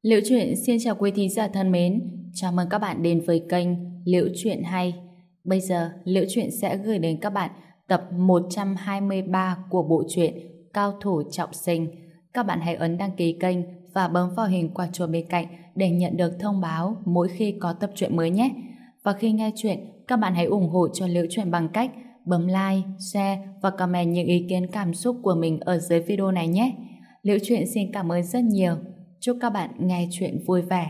Liễu Chuyện xin chào quý thính giả thân mến, chào mừng các bạn đến với kênh Liễu Chuyện Hay. Bây giờ, Liễu Chuyện sẽ gửi đến các bạn tập 123 của bộ truyện Cao Thủ Trọng Sinh. Các bạn hãy ấn đăng ký kênh và bấm vào hình quả chuông bên cạnh để nhận được thông báo mỗi khi có tập truyện mới nhé. Và khi nghe chuyện, các bạn hãy ủng hộ cho Liễu Chuyện bằng cách bấm like, share và comment những ý kiến cảm xúc của mình ở dưới video này nhé. Liễu Chuyện xin cảm ơn rất nhiều. Chúc các bạn nghe chuyện vui vẻ.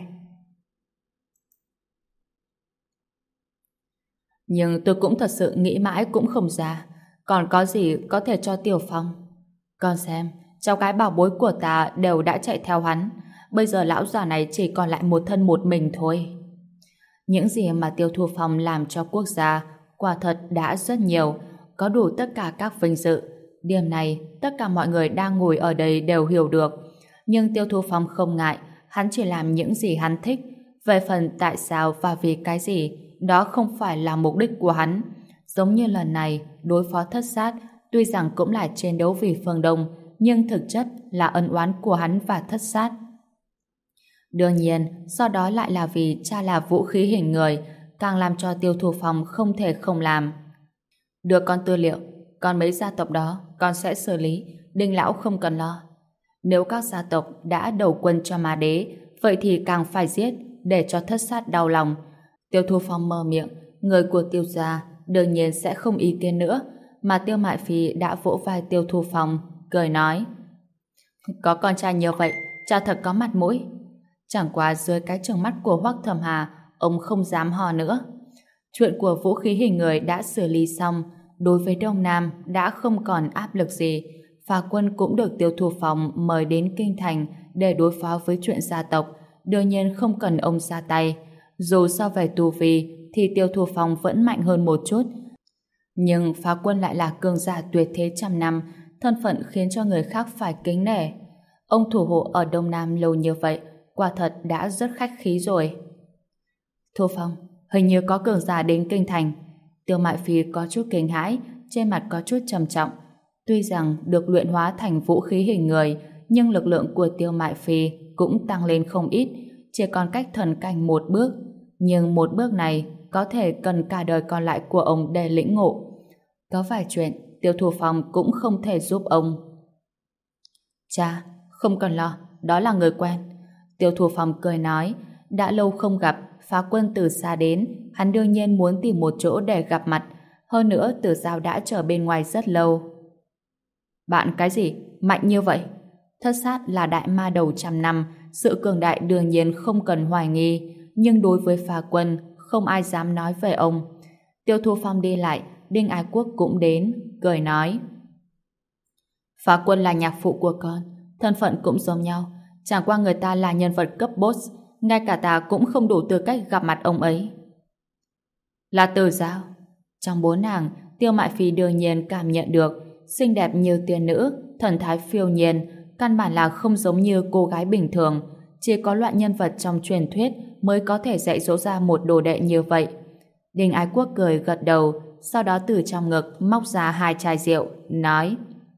Nhưng tôi cũng thật sự nghĩ mãi cũng không ra. Còn có gì có thể cho Tiểu Phong? Con xem, cháu gái bảo bối của ta đều đã chạy theo hắn. Bây giờ lão già này chỉ còn lại một thân một mình thôi. Những gì mà Tiêu Thu Phong làm cho quốc gia quả thật đã rất nhiều, có đủ tất cả các vinh dự. Điểm này, tất cả mọi người đang ngồi ở đây đều hiểu được. Nhưng Tiêu Thu Phong không ngại, hắn chỉ làm những gì hắn thích. Về phần tại sao và vì cái gì, đó không phải là mục đích của hắn. Giống như lần này, đối phó Thất Sát, tuy rằng cũng là chiến đấu vì phương Đông, nhưng thực chất là ân oán của hắn và Thất Sát. Đương nhiên, sau đó lại là vì cha là vũ khí hình người, càng làm cho Tiêu Thu Phong không thể không làm. Đưa con tư liệu, còn mấy gia tộc đó, con sẽ xử lý, Đinh lão không cần lo. Nếu các gia tộc đã đầu quân cho Ma Đế, vậy thì càng phải giết để cho Thất Sát đau lòng. Tiêu Thu Phong mở miệng, người của Tiêu gia đương nhiên sẽ không ý kiến nữa, mà Tiêu Mại Phi đã vỗ vai Tiêu Thu Phong, cười nói: có con trai như vậy, cha thật có mặt mũi. Chẳng qua dưới cái trừng mắt của Hoắc Thẩm Hà, ông không dám hò nữa. Chuyện của vũ khí hình người đã xử lý xong, đối với Đông Nam đã không còn áp lực gì. Phá Quân cũng được Tiêu Thu Phong mời đến Kinh Thành để đối phó với chuyện gia tộc, đương nhiên không cần ông ra tay. Dù so về tu vi thì Tiêu Thu Phong vẫn mạnh hơn một chút, nhưng Phá Quân lại là cường giả tuyệt thế trăm năm, thân phận khiến cho người khác phải kính nể. Ông thủ hộ ở Đông Nam lâu như vậy, quả thật đã rất khách khí rồi. Thu Phong, hình như có cường giả đến Kinh Thành. Tiêu Mại Phi có chút kinh hãi, trên mặt có chút trầm trọng. Tuy rằng được luyện hóa thành vũ khí hình người, nhưng lực lượng của Tiêu Mại Phi cũng tăng lên không ít, chỉ còn cách thần cảnh một bước. Nhưng một bước này có thể cần cả đời còn lại của ông để lĩnh ngộ. Có vài chuyện Tiêu Thu Phong cũng không thể giúp ông. Cha, không cần lo, đó là người quen. Tiêu Thu Phong cười nói, đã lâu không gặp, Phá Quân từ xa đến, hắn đương nhiên muốn tìm một chỗ để gặp mặt. Hơn nữa Tử Giao đã chờ bên ngoài rất lâu. Bạn cái gì? Mạnh như vậy? Thất Sát là đại ma đầu trăm năm, sự cường đại đương nhiên không cần hoài nghi, nhưng đối với Phá Quân, không ai dám nói về ông. Tiêu Thu Phong đi lại, Đinh Ái Quốc cũng đến, cười nói: Phá Quân là nhạc phụ của con, thân phận cũng giống nhau, chẳng qua người ta là nhân vật cấp boss, ngay cả ta cũng không đủ tư cách gặp mặt ông ấy. Là Tử Giao. Trong bốn nàng, Tiêu Mại Phi đương nhiên cảm nhận được, xinh đẹp như tiên nữ, thần thái phiêu nhiên, căn bản là không giống như cô gái bình thường, chỉ có loại nhân vật trong truyền thuyết mới có thể dạy dỗ ra một đồ đệ như vậy. Đinh Ái Quốc cười gật đầu, sau đó từ trong ngực móc ra 2 chai rượu, nói: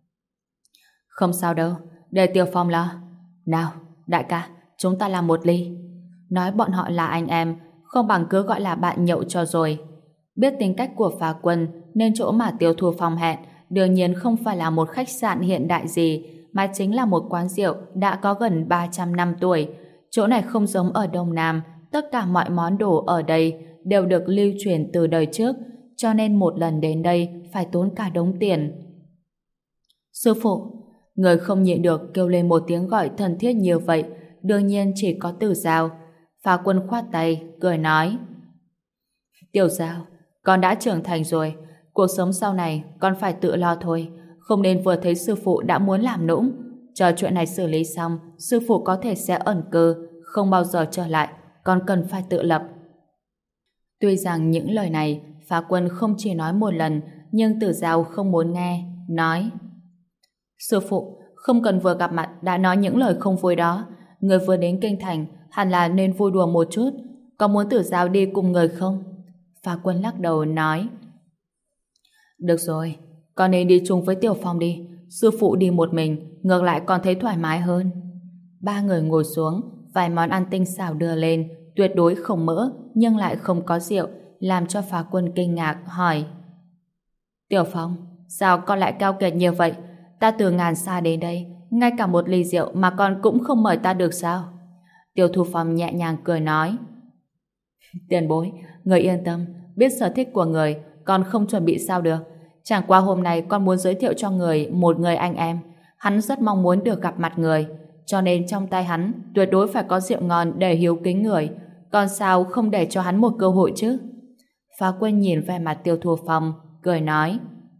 Không sao đâu, để Tiêu Phong lo. Nào, đại ca, chúng ta làm một ly. Nói bọn họ là anh em, không bằng cứ gọi là bạn nhậu cho rồi. Biết tính cách của Phá Quân, nên chỗ mà Tiêu Thu Phong hẹn đương nhiên không phải là một khách sạn hiện đại gì, mà chính là một quán rượu đã có gần 300 năm tuổi. Chỗ này không giống ở Đông Nam, tất cả mọi món đồ ở đây đều được lưu truyền từ đời trước, cho nên một lần đến đây phải tốn cả đống tiền. Sư phụ, người không nhịn được kêu lên một tiếng gọi thân thiết như vậy, đương nhiên chỉ có Tử Giao. Phá Quân khoát tay, cười nói: Tiểu Giao, con đã trưởng thành rồi, cuộc sống sau này con phải tự lo thôi, không nên vừa thấy sư phụ đã muốn làm nũng. Chờ chuyện này xử lý xong, sư phụ có thể sẽ ẩn cư, không bao giờ trở lại, con cần phải tự lập. Tuy rằng những lời này Phá Quân không chỉ nói một lần, nhưng Tử Giao không muốn nghe, nói: Sư phụ, không cần vừa gặp mặt đã nói những lời không vui đó. Người vừa đến Kinh Thành hẳn là nên vui đùa một chút. Có muốn Tử Giao đi cùng người không? Phá Quân lắc đầu nói: Được rồi, con nên đi chung với Tiểu Phong đi. Sư phụ đi một mình ngược lại còn thấy thoải mái hơn. Ba người ngồi xuống, Vài món ăn tinh xảo đưa lên, tuyệt đối không mỡ, nhưng lại không có rượu, làm cho Phá Quân kinh ngạc, hỏi: Tiểu Phong, sao con lại cao kiệt như vậy? Ta từ ngàn xa đến đây, ngay cả một ly rượu mà con cũng không mời ta được sao? Tiêu Thu Phong nhẹ nhàng cười nói: Tiền bối, người yên tâm, biết sở thích của người, con không chuẩn bị sao được. Chẳng qua hôm nay con muốn giới thiệu cho người một người anh em, hắn rất mong muốn được gặp mặt người, cho nên trong tay hắn tuyệt đối phải có rượu ngon để hiếu kính người, còn sao không để cho hắn một cơ hội chứ? Phá Quân nhìn về mặt Tiêu Thu Phong, cười nói: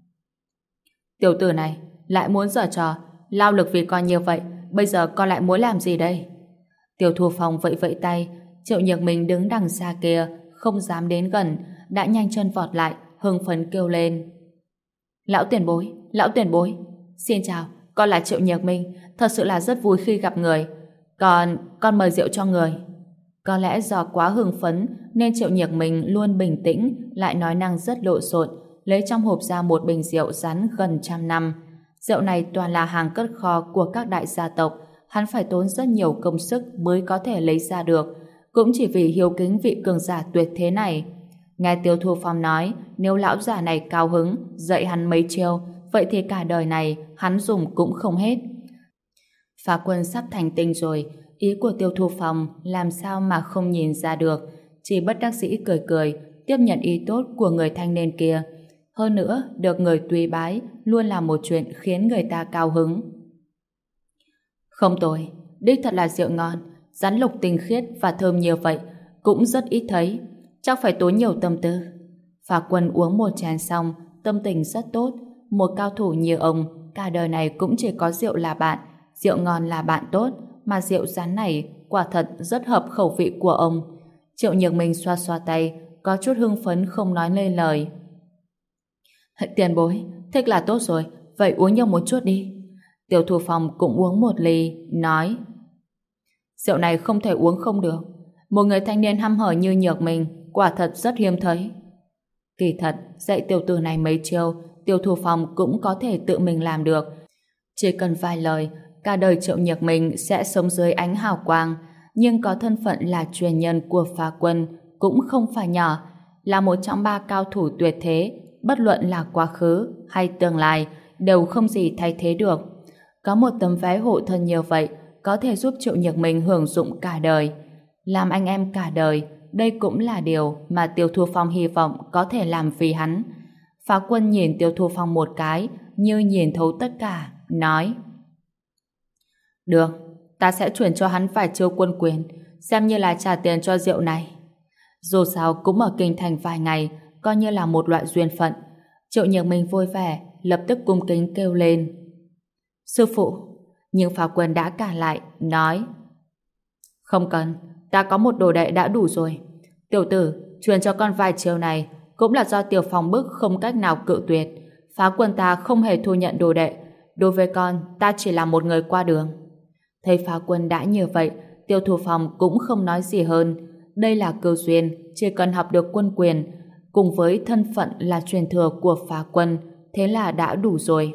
Tiểu tử này lại muốn giở trò, lao lực vì con như vậy, bây giờ con lại muốn làm gì đây? Tiêu Thu Phong vẫy vẫy tay, Triệu Nhược Minh đứng đằng xa kia, không dám đến gần, đã nhanh chân vọt lại, hưng phấn kêu lên: Lão tiền bối, xin chào, con là Triệu Nhược Minh, thật sự là rất vui khi gặp người. Con mời rượu cho người. Có lẽ do quá hưng phấn nên Triệu Nhược Minh luôn bình tĩnh, lại nói năng rất lộn xộn, lấy trong hộp ra một bình rượu rắn gần 100 năm. Rượu này toàn là hàng cất kho của các đại gia tộc, hắn phải tốn rất nhiều công sức mới có thể lấy ra được, cũng chỉ vì hiếu kính vị cường giả tuyệt thế này. Nghe Tiêu Thu Phong nói, nếu lão già này cao hứng, dạy hắn mấy chiêu, vậy thì cả đời này hắn dùng cũng không hết. Phá Quân sắp thành tinh rồi, ý của Tiêu Thu Phong làm sao mà không nhìn ra được, chỉ bất đắc dĩ cười cười, tiếp nhận ý tốt của người thanh niên kia. Hơn nữa, được người tùy bái luôn là một chuyện khiến người ta cao hứng. Không tồi, đích thật là rượu ngon, rắn lục tinh khiết và thơm như vậy, cũng rất ít thấy, chắc phải tốn nhiều tâm tư. Phá Quân uống một chén xong, tâm tình rất tốt, một cao thủ như ông, cả đời này cũng chỉ có rượu là bạn, rượu ngon là bạn tốt, mà rượu rắn này quả thật rất hợp khẩu vị của ông. Triệu Nhược Minh xoa xoa tay, có chút hưng phấn không nói lên lời. Tiền bối, thích là tốt rồi, vậy uống nhiều một chút đi. Tiêu Thu Phong cũng uống một ly, nói: Rượu này không thể uống không được. Một người thanh niên hăm hở như Nhược Minh quả thật rất hiếm thấy. Kỳ thật, dạy tiểu tử này mấy chiêu, Tiêu Thu Phong cũng có thể tự mình làm được. Chỉ cần vài lời, cả đời Triệu Nhược Minh sẽ sống dưới ánh hào quang, nhưng có thân phận là truyền nhân của Phá Quân cũng không phải nhỏ, là một trong 3 cao thủ tuyệt thế, bất luận là quá khứ hay tương lai đều không gì thay thế được. Có một tấm vé hộ thân như vậy có thể giúp Triệu Nhược Minh hưởng dụng cả đời. Làm anh em cả đời, đây cũng là điều mà Tiêu Thu Phong hy vọng có thể làm vì hắn. Phá Quân nhìn Tiêu Thu Phong một cái như nhìn thấu tất cả, nói: Được, ta sẽ chuyển cho hắn vài chiêu quân quyền, xem như là trả tiền cho rượu này. Dù sao cũng ở kinh thành vài ngày, coi như là một loại duyên phận. Triệu Nhược Minh vui vẻ, lập tức cung kính kêu lên: Sư phụ. Nhưng Phá Quân đã cản lại, nói: Không cần, ta có một đồ đệ đã đủ rồi. Tiểu tử, truyền cho con vài chiêu này cũng là do Tiểu Phong bức không cách nào cự tuyệt. Phá Quân ta không hề thu nhận đồ đệ, đối với con ta chỉ là một người qua đường. Thấy Phá Quân đã như vậy, Tiêu Thu Phong cũng không nói gì hơn. Đây là cơ duyên, chỉ cần học được quân quyền cùng với thân phận là truyền thừa của Phá Quân, thế là đã đủ rồi.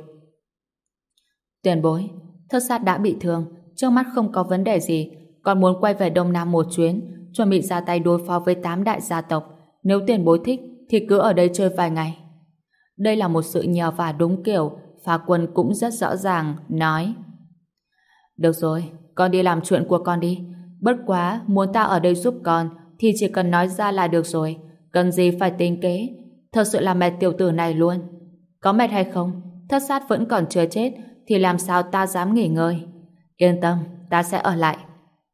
Tiền bối, Thất Sát đã bị thương, trước mắt không có vấn đề gì, còn muốn quay về Đông Nam một chuyến, chuẩn bị ra tay đối phó với 8 đại gia tộc. Nếu tiền bối thích thì cứ ở đây chơi vài ngày. Đây là một sự nhờ vả đúng kiểu. Phá Quân cũng rất rõ ràng, nói: Được rồi, con đi làm chuyện của con đi. Bất quá, muốn ta ở đây giúp con thì chỉ cần nói ra là được rồi, cần gì phải tính kế. Thật sự là mệt tiểu tử này luôn. Có mệt hay không, Thất Sát vẫn còn chưa chết thì làm sao ta dám nghỉ ngơi. Yên tâm, ta sẽ ở lại.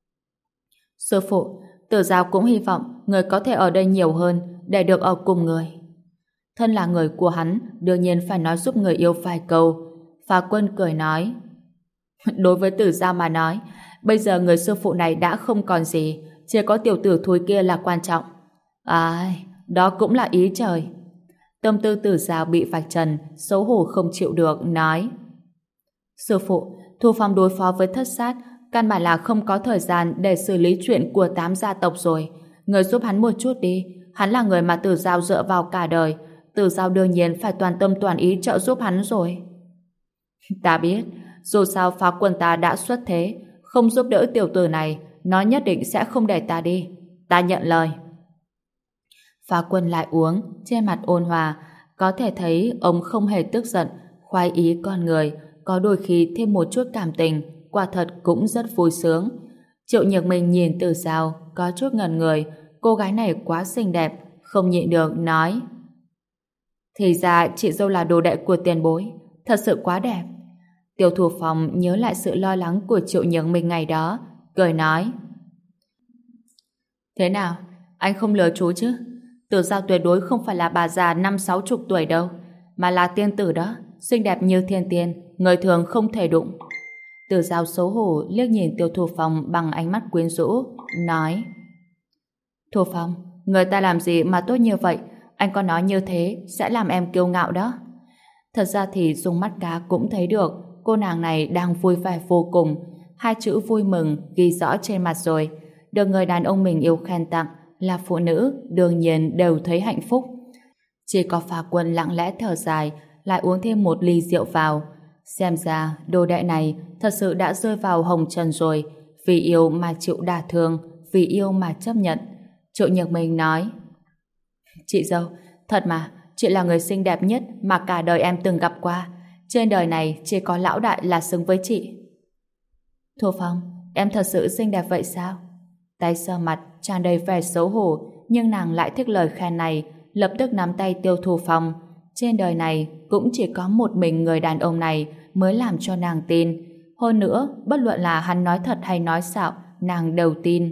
Sư phụ, Tử Giao cũng hy vọng người có thể ở đây nhiều hơn để được ở cùng người. Thân là người của hắn, đương nhiên phải nói giúp người yêu vài câu. Phá Quân cười nói: Đối với Tử Giao mà nói, bây giờ người sư phụ này đã không còn gì, chỉ có tiểu tử thúi kia là quan trọng. Ai, đó cũng là ý trời. Tâm tư Tử Giao bị vạch trần, xấu hổ không chịu được, nói: Sư phụ, Thu Phong đối phó với Thất Sát, căn bản là không có thời gian để xử lý chuyện của 8 gia tộc rồi. Người giúp hắn một chút đi, hắn là người mà Tử Giao dựa vào cả đời, Tử Giao đương nhiên phải toàn tâm toàn ý trợ giúp hắn rồi. Ta biết, dù sao Phá Quân ta đã xuất thế, không giúp đỡ tiểu tử này, nó nhất định sẽ không để ta đi. Ta nhận lời. Phá Quân lại uống, trên mặt ôn hòa, có thể thấy ông không hề tức giận, khoái ý con người, có đôi khi thêm một chút cảm tình, quả thật cũng rất vui sướng. Triệu Nhược Minh nhìn Từ Giao, có chút ngẩn người, cô gái này quá xinh đẹp, không nhịn được nói: thì ra chị dâu là đồ đệ của tiền bối, thật sự quá đẹp. Tiêu Thủ Phong nhớ lại sự lo lắng của Triệu Nhược Minh ngày đó, cười nói: thế nào, anh không lừa chú chứ? Từ Giao tuyệt đối không phải là bà già 50-60 tuổi đâu, mà là tiên tử đó, xinh đẹp như thiên tiên, người thường không thể đụng. Từ Giao xấu hổ liếc nhìn Tiêu Thủ Phong bằng ánh mắt quyến rũ, nói: Thủ Phong, người ta làm gì mà tốt như vậy? Anh có nói như thế sẽ làm em kiêu ngạo đó. Thật ra thì dùng mắt cá cũng thấy được cô nàng này đang vui vẻ vô cùng. Hai chữ vui mừng ghi rõ trên mặt rồi. Được người đàn ông mình yêu khen tặng, là phụ nữ đương nhiên đều thấy hạnh phúc. Chỉ có Phá Quân lặng lẽ thở dài, lại uống thêm một ly rượu vào. Xem ra đồ đệ này thật sự đã rơi vào hồng trần rồi, vì yêu mà chịu đả thương, vì yêu mà chấp nhận. Triệu Nhược Minh nói: chị dâu, thật mà, chị là người xinh đẹp nhất mà cả đời em từng gặp qua. Trên đời này chỉ có lão đại là xứng với chị. Thu Phong, em thật sự xinh đẹp vậy sao? Tay sờ mặt tràn đầy vẻ xấu hổ, nhưng nàng lại thích lời khen này, lập tức nắm tay Tiêu Thu Phong. Trên đời này cũng chỉ có một mình người đàn ông này mới làm cho nàng tin. Hơn nữa, bất luận là hắn nói thật hay nói xạo, nàng đều tin.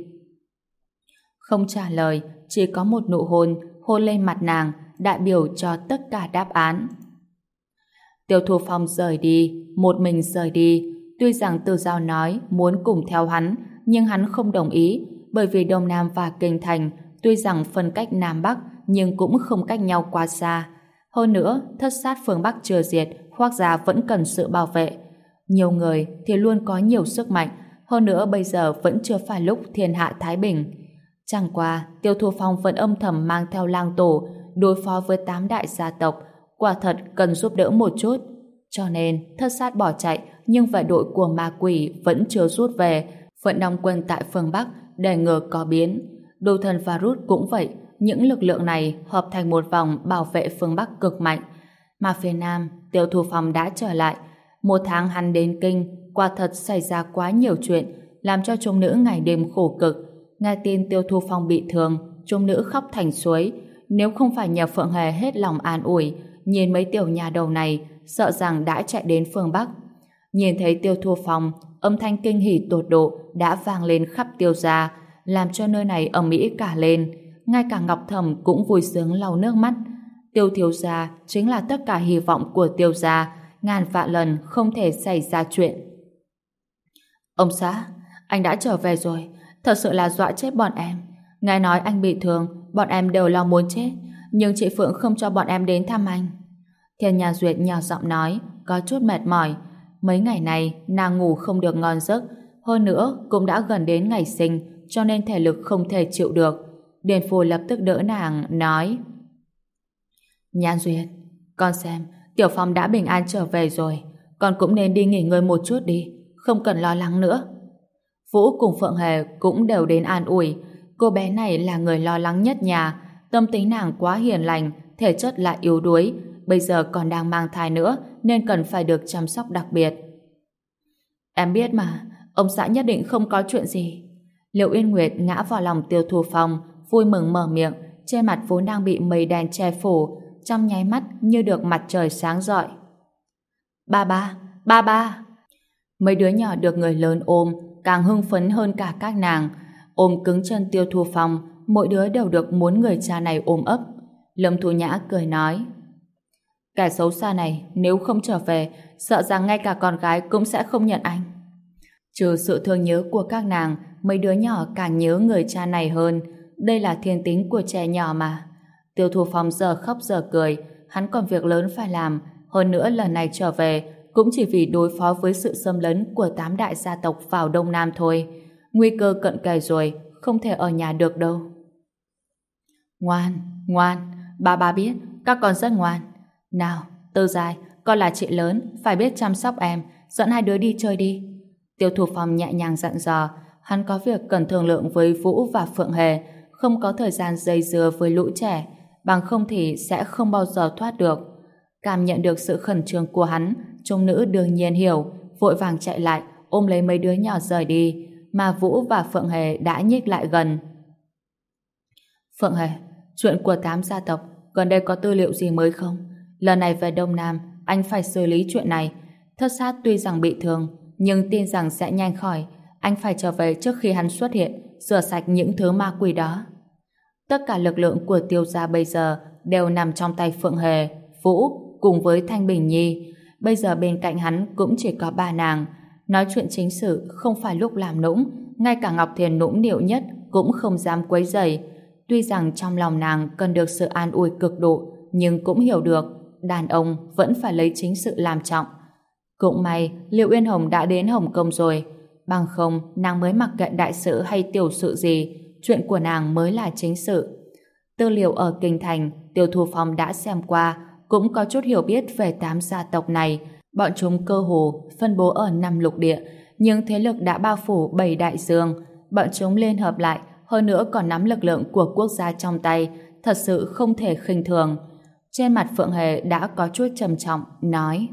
Không trả lời, chỉ có một nụ hôn, hôn lên mặt nàng, đại biểu cho tất cả đáp án. Tiêu Thu Phong rời đi, một mình rời đi. Tuy rằng Từ Giao nói muốn cùng theo hắn, nhưng hắn không đồng ý, bởi vì Đông Nam và Kinh Thành tuy rằng phân cách Nam Bắc, nhưng cũng không cách nhau quá xa. Hơn nữa, thất sát phương Bắc chưa diệt, Hoắc gia vẫn cần sự bảo vệ. Nhiều người thì luôn có nhiều sức mạnh, hơn nữa bây giờ vẫn chưa phải lúc thiên hạ thái bình. Chẳng qua, Tiêu Thu Phong vẫn âm thầm mang theo lang tổ đối phó với 8 đại gia tộc, quả thật cần giúp đỡ một chút. Cho nên, thất sát bỏ chạy, nhưng vệ đội của ma quỷ vẫn chưa rút về, vẫn đóng quân tại phương Bắc để ngừa có biến. Đồ Thần và Rút cũng vậy, những lực lượng này hợp thành một vòng bảo vệ phương Bắc cực mạnh. Mà phía Nam, Tiêu Thu Phong đã trở lại. Một tháng hắn đến Kinh, quả thật xảy ra quá nhiều chuyện, làm cho chúng nữ ngày đêm khổ cực. Nghe tin Tiêu Thu Phong bị thương, chúng nữ khóc thành suối. Nếu không phải nhờ Phượng Hề hết lòng an ủi, nhìn mấy tiểu nhà đầu này, sợ rằng đã chạy đến phương Bắc. Nhìn thấy Tiêu Thu Phong, âm thanh kinh hỉ tột độ đã vang lên khắp Tiêu gia, làm cho nơi này ầm ĩ cả lên. Ngay cả Ngọc Thẩm cũng vui sướng lau nước mắt. Tiêu thiếu gia chính là tất cả hy vọng của Tiêu gia, ngàn vạn lần không thể xảy ra chuyện. Ông xã, anh đã trở về rồi, thật sự là dọa chết bọn em. Nghe nói anh bị thương, bọn em đều lo muốn chết, nhưng chị Phượng không cho bọn em đến thăm anh. Thiên Nhà Duyệt nhỏ giọng nói, có chút mệt mỏi. Mấy ngày này nàng ngủ không được ngon giấc, hơn nữa cũng đã gần đến ngày sinh, cho nên thể lực không thể chịu được. Điền Phù lập tức đỡ nàng, nói: Nhan Duyệt, con xem, Tiểu Phong đã bình an trở về rồi, con cũng nên đi nghỉ ngơi một chút đi, không cần lo lắng nữa. Vũ cùng Phượng Hề cũng đều đến an ủi. Cô bé này là người lo lắng nhất nhà, tâm tính nàng quá hiền lành, thể chất lại yếu đuối, bây giờ còn đang mang thai nữa nên cần phải được chăm sóc đặc biệt. Em biết mà, ông xã nhất định không có chuyện gì. Liệu Yên Nguyệt ngã vào lòng Tiêu Thu Phong, vui mừng mở miệng, trên mặt vốn đang bị mây đen che phủ, trong nháy mắt như được mặt trời sáng rọi. Ba ba, ba ba. Mấy đứa nhỏ được người lớn ôm càng hưng phấn hơn cả các nàng. Ôm cứng chân Tiêu Thu Phong, mỗi đứa đều được muốn người cha này ôm ấp. Lâm Thu Nhã cười nói: Kẻ xấu xa này nếu không trở về, sợ rằng ngay cả con gái cũng sẽ không nhận anh. Trừ sự thương nhớ của các nàng, mấy đứa nhỏ càng nhớ người cha này hơn. Đây là thiên tính của trẻ nhỏ mà. Tiêu Thu Phong giờ khóc giờ cười, hắn còn việc lớn phải làm. Hơn nữa lần này trở về cũng chỉ vì đối phó với sự xâm lấn của 8 đại gia tộc vào Đông Nam thôi. Nguy cơ cận kề rồi, không thể ở nhà được đâu. Ngoan, ngoan, ba biết, các con rất ngoan. Nào, Tư Giai, con là chị lớn, phải biết chăm sóc em, dẫn hai đứa đi chơi đi. Tiêu Thu Phong nhẹ nhàng dặn dò, hắn có việc cần thương lượng với Vũ và Phượng Hề, không có thời gian dây dưa với lũ trẻ, bằng không thì sẽ không bao giờ thoát được. Cảm nhận được sự khẩn trương của hắn, chúng nữ đương nhiên hiểu, vội vàng chạy lại, ôm lấy mấy đứa nhỏ rời đi, mà Vũ và Phượng Hề đã nhích lại gần. Phượng Hề, chuyện của 8 gia tộc, gần đây có tư liệu gì mới không? Lần này về Đông Nam, anh phải xử lý chuyện này. Thất sát tuy rằng bị thương, nhưng tin rằng sẽ nhanh khỏi. Anh phải trở về trước khi hắn xuất hiện, rửa sạch những thứ ma quỷ đó. Tất cả lực lượng của Tiêu gia bây giờ đều nằm trong tay Phượng Hề, Vũ cùng với Thanh Bình Nhi. Bây giờ bên cạnh hắn cũng chỉ có 3 nàng. Nói chuyện chính sự không phải lúc làm nũng, ngay cả Ngọc Thiền nũng nịu nhất cũng không dám quấy rầy. Tuy rằng trong lòng nàng cần được sự an ủi cực độ, nhưng cũng hiểu được đàn ông vẫn phải lấy chính sự làm trọng. Cũng may Liệu Uyên Hồng đã đến Hồng Kông rồi, bằng không nàng mới mặc kệ đại sự hay tiểu sự gì, chuyện của nàng mới là chính sự. Tư liệu ở Kinh Thành Tiêu Thu Phong đã xem qua, cũng có chút hiểu biết về 8 gia tộc này. Bọn chúng cơ hồ phân bố ở 5 lục địa, nhưng thế lực đã bao phủ 7 đại dương. Bọn chúng liên hợp lại, hơn nữa còn nắm lực lượng của quốc gia trong tay, thật sự không thể khinh thường. Trên mặt Phượng Hề đã có chút trầm trọng, nói: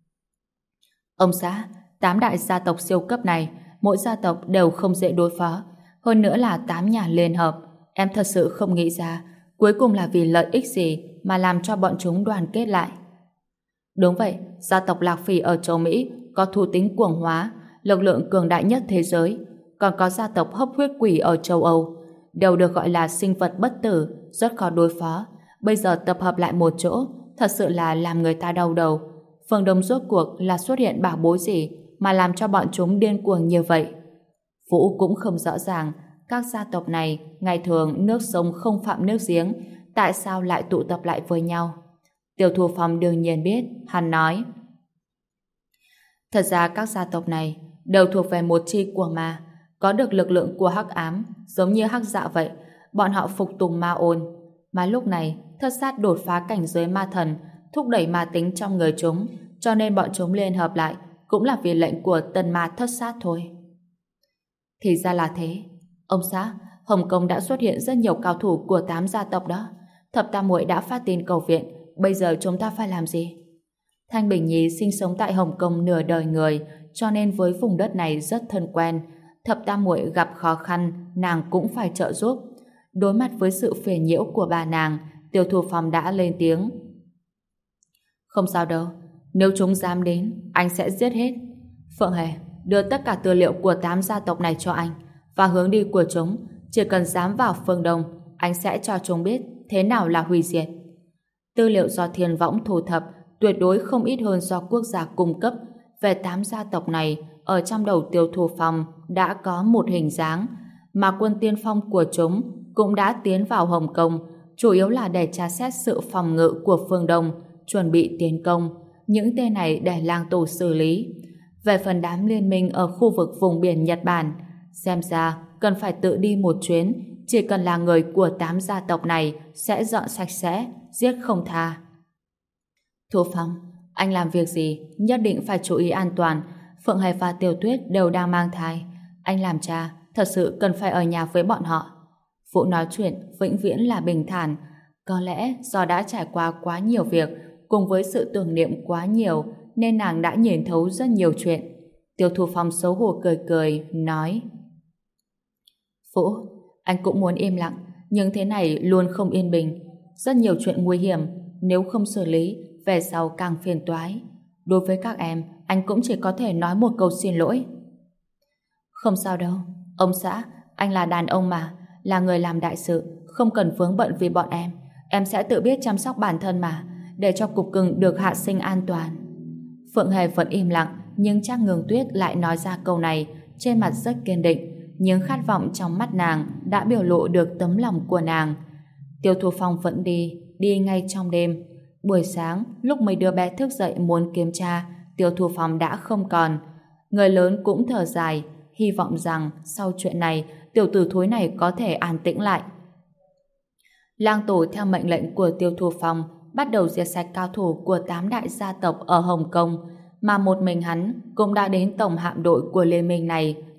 Ông xã, 8 đại gia tộc siêu cấp này, mỗi gia tộc đều không dễ đối phó, hơn nữa là 8 nhà liên hợp. Em thật sự không nghĩ ra cuối cùng là vì lợi ích gì mà làm cho bọn chúng đoàn kết lại. Đúng vậy, gia tộc Lạc Phỉ ở châu Mỹ có thú tính cuồng hóa, lực lượng cường đại nhất thế giới, còn có gia tộc Hấp Huyết Quỷ ở châu Âu, đều được gọi là sinh vật bất tử, rất khó đối phó. Bây giờ tập hợp lại một chỗ, thật sự là làm người ta đau đầu. Phương Đông rốt cuộc là xuất hiện bảo bối gì mà làm cho bọn chúng điên cuồng như vậy? Vũ cũng không rõ ràng, các gia tộc này ngày thường nước sông không phạm nước giếng, tại sao lại tụ tập lại với nhau? Tiêu Thu Phong đương nhiên biết, hắn nói: Thật ra các gia tộc này đều thuộc về một chi của ma, có được lực lượng của hắc ám, giống như hắc dạ vậy. Bọn họ phục tùng ma ôn, mà lúc này thất sát đột phá cảnh giới ma thần, thúc đẩy ma tính trong người chúng, cho nên bọn chúng liên hợp lại cũng là vì lệnh của tân ma thất sát thôi. Thì ra là thế. Ông xã, Hồng Kông đã xuất hiện rất nhiều cao thủ của 8 gia tộc đó. Thập Tam Muội đã phát tin cầu viện, bây giờ chúng ta phải làm gì? Thanh Bình Nhi sinh sống tại Hồng Kông nửa đời người, cho nên với vùng đất này rất thân quen. Thập Tam Muội gặp khó khăn, nàng cũng phải trợ giúp. Đối mặt với sự phiền nhiễu của bà nàng, Tiêu Thu Phong đã lên tiếng: Không sao đâu, nếu chúng dám đến, anh sẽ giết hết. Phượng Hề, đưa tất cả tư liệu của 8 gia tộc này cho anh, và hướng đi của chúng, chỉ cần dám vào phương Đông, anh sẽ cho chúng biết thế nào là hủy diệt. Tư liệu do Thiên Võng thu thập tuyệt đối không ít hơn do quốc gia cung cấp. Về 8 gia tộc này, ở trong đầu Tiêu Thu Phong đã có một hình dáng, mà quân tiên phong của chúng cũng đã tiến vào Hồng Kông, chủ yếu là để tra xét sự phòng ngự của phương Đông, chuẩn bị tiến công. Những tên này để lang tù xử lý. Về phần đám liên minh ở khu vực vùng biển Nhật Bản, xem ra cần phải tự đi một chuyến, chỉ cần là người của 8 gia tộc này sẽ dọn sạch sẽ, giết không tha. Thu Phong, anh làm việc gì nhất định phải chú ý an toàn. Phượng Hề và Tiểu Tuyết đều đang mang thai, anh làm cha thật sự cần phải ở nhà với bọn họ. Vũ nói chuyện vĩnh viễn là bình thản, có lẽ do đã trải qua quá nhiều việc cùng với sự tưởng niệm quá nhiều nên nàng đã nhìn thấu rất nhiều chuyện. Tiêu Thu Phong xấu hổ cười cười nói: Vũ, anh cũng muốn im lặng, nhưng thế này luôn không yên bình, rất nhiều chuyện nguy hiểm, nếu không xử lý về sau càng phiền toái. Đối với các em, anh cũng chỉ có thể nói một câu xin lỗi. Không sao đâu, ông xã, anh là đàn ông mà, là người làm đại sự, không cần vướng bận vì bọn em sẽ tự biết chăm sóc bản thân mà, để cho cục cưng được hạ sinh an toàn. Phượng Hề vẫn im lặng, nhưng Trác Ngưng Tuyết lại nói ra câu này, trên mặt rất kiên định, nhưng khát vọng trong mắt nàng đã biểu lộ được tấm lòng của nàng. Tiêu Thu Phong vẫn đi ngay trong đêm. Buổi sáng, lúc mấy đứa bé thức dậy muốn kiểm tra, Tiêu Thu Phong đã không còn. Người lớn cũng thở dài, hy vọng rằng sau chuyện này, tiểu tử thối này có thể an tĩnh lại. Lang Tổ theo mệnh lệnh của Tiêu Thu Phong bắt đầu diệt sạch cao thủ của 8 đại gia tộc ở Hồng Kông, mà một mình hắn cũng đã đến tổng hạm đội của liên minh này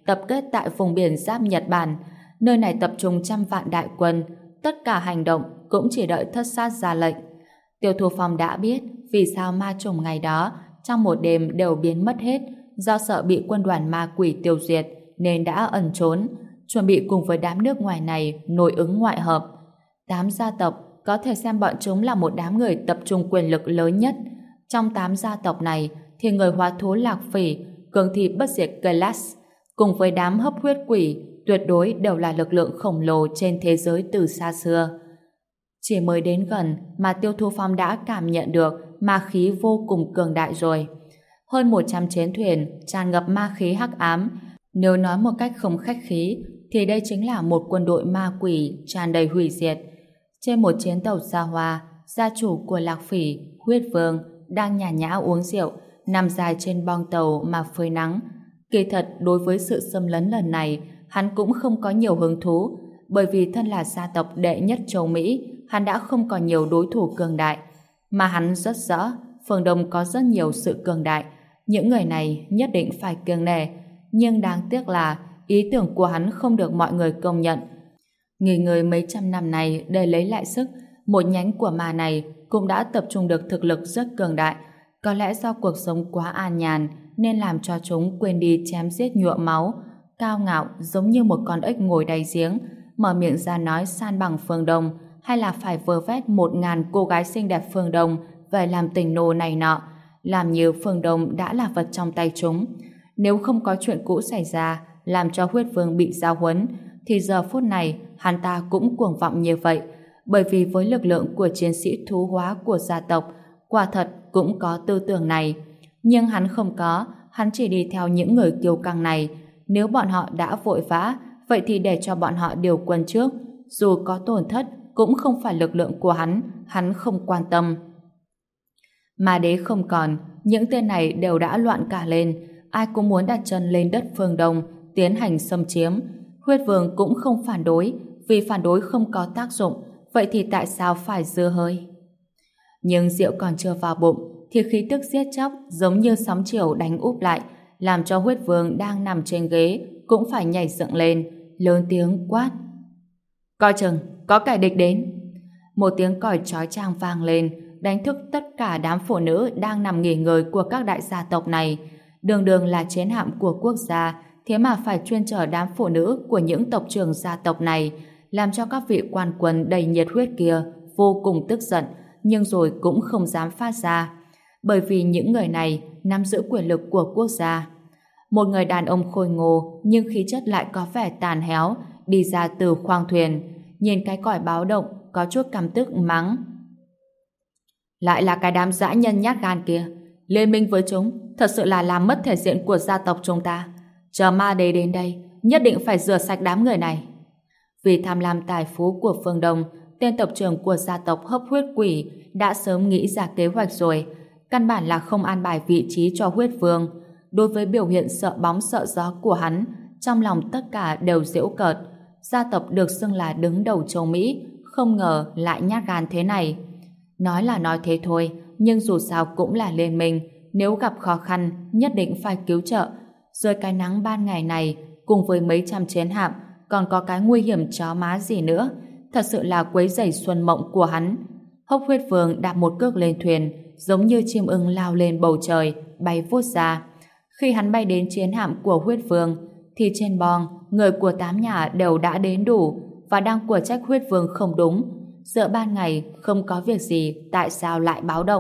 tập kết tại vùng biển giáp Nhật Bản. Nơi này tập trung trăm vạn đại quân, tất cả hành động cũng chỉ đợi Thất Sát ra lệnh. Tiêu Thu Phong đã biết vì sao ma trùng ngày đó trong một đêm đều biến mất hết, do sợ bị quân đoàn ma quỷ tiêu diệt nên đã ẩn trốn, chuẩn bị cùng với đám nước ngoài này nội ứng ngoại hợp. 8 gia tộc có thể xem bọn chúng là một đám người tập trung quyền lực lớn nhất. Trong 8 gia tộc này thì người hóa thú Lạc Phỉ, cường thi bất diệt Kailash cùng với đám hấp huyết quỷ tuyệt đối đều là lực lượng khổng lồ trên thế giới từ xa xưa. Chỉ mới đến gần mà Tiêu Thu Phong đã cảm nhận được ma khí vô cùng cường đại rồi. Hơn 100 chiến thuyền tràn ngập ma khí hắc ám. Nếu nói một cách không khách khí thì đây chính là một quân đội ma quỷ tràn đầy hủy diệt. Trên một chiến tàu xa hoa, gia chủ của Lạc Phỉ, Huyết Vương, đang nhàn nhã uống rượu, nằm dài trên bong tàu mà phơi nắng. Kỳ thật, đối với sự xâm lấn lần này, hắn cũng không có nhiều hứng thú, bởi vì thân là gia tộc đệ nhất châu Mỹ, hắn đã không còn nhiều đối thủ cường đại. Mà hắn rất rõ, phương Đông có rất nhiều sự cường đại, những người này nhất định phải kiêng nể. Nhưng đáng tiếc là ý tưởng của hắn không được mọi người công nhận. Nghỉ ngơi mấy trăm năm này để lấy lại sức, một nhánh của ma này cũng đã tập trung được thực lực rất cường đại. Có lẽ do cuộc sống quá an nhàn nên làm cho chúng quên đi chém giết nhuộm máu, cao ngạo giống như một con ếch ngồi đáy giếng, mở miệng ra nói san bằng phương Đông, hay là phải vơ vét 1000 cô gái xinh đẹp phương Đông về làm tình nô này nọ, làm như phương Đông đã là vật trong tay chúng. Nếu không có chuyện cũ xảy ra làm cho Huyết Vương bị giao huấn, thì giờ phút này hắn ta cũng cuồng vọng như vậy, bởi vì với lực lượng của chiến sĩ thú hóa của gia tộc, quả thật cũng có tư tưởng này. Nhưng hắn không có, hắn chỉ đi theo những người kiêu căng này. Nếu bọn họ đã vội vã, vậy thì để cho bọn họ điều quân trước, dù có tổn thất cũng không phải lực lượng của hắn không quan tâm. Ma đế không còn, những tên này đều đã loạn cả lên, ai cũng muốn đặt chân lên đất phương Đông, tiến hành xâm chiếm. Huyết Vương cũng không phản đối, vì phản đối không có tác dụng, vậy thì tại sao phải dưa hơi? Nhưng rượu còn chưa vào bụng, thì khí tức giết chóc giống như sóng chiều đánh úp lại, làm cho Huyết Vương đang nằm trên ghế cũng phải nhảy dựng lên, lớn tiếng quát. Coi chừng, có kẻ địch đến. Một tiếng còi chói chang vang lên, đánh thức tất cả đám phụ nữ đang nằm nghỉ ngơi của các đại gia tộc này. Đường đường là chiến hạm của quốc gia, thế mà phải chuyên chở đám phụ nữ của những tộc trưởng gia tộc này, làm cho các vị quan quân đầy nhiệt huyết kia vô cùng tức giận, nhưng rồi cũng không dám phát ra, bởi vì những người này nắm giữ quyền lực của quốc gia. Một người đàn ông khôi ngô nhưng khí chất lại có vẻ tàn héo đi ra từ khoang thuyền, nhìn cái còi báo động có chút căm tức mắng. Lại là cái đám dã nhân nhát gan kia, liên minh với chúng thật sự là làm mất thể diện của gia tộc chúng ta. Chờ ma đế đến đây, nhất định phải rửa sạch đám người này. Vì tham lam tài phú của phương Đông, tên tộc trưởng của gia tộc hấp huyết quỷ đã sớm nghĩ ra kế hoạch rồi, căn bản là không an bài vị trí cho Huyết Vương. Đối với biểu hiện sợ bóng sợ gió của hắn, trong lòng tất cả đều giễu cợt. Gia tộc được xưng là đứng đầu châu Mỹ, không ngờ lại nhát gan thế này. Nói là nói thế thôi, nhưng dù sao cũng là liên minh, nếu gặp khó khăn nhất định phải cứu trợ. Rồi cái nắng ban ngày này cùng với mấy trăm chiến hạm, còn có cái nguy hiểm chó má gì nữa, thật sự là quấy rầy xuân mộng của hắn. Hốc Huyết Vương đạp một cước lên thuyền, giống như chim ưng lao lên bầu trời, bay vút ra. Khi hắn bay đến chiến hạm của Huyết Vương, thì trên bong, người của 8 nhà đều đã đến đủ và đang của trách Huyết Vương không đúng. Giữa ban ngày không có việc gì, tại sao lại báo động?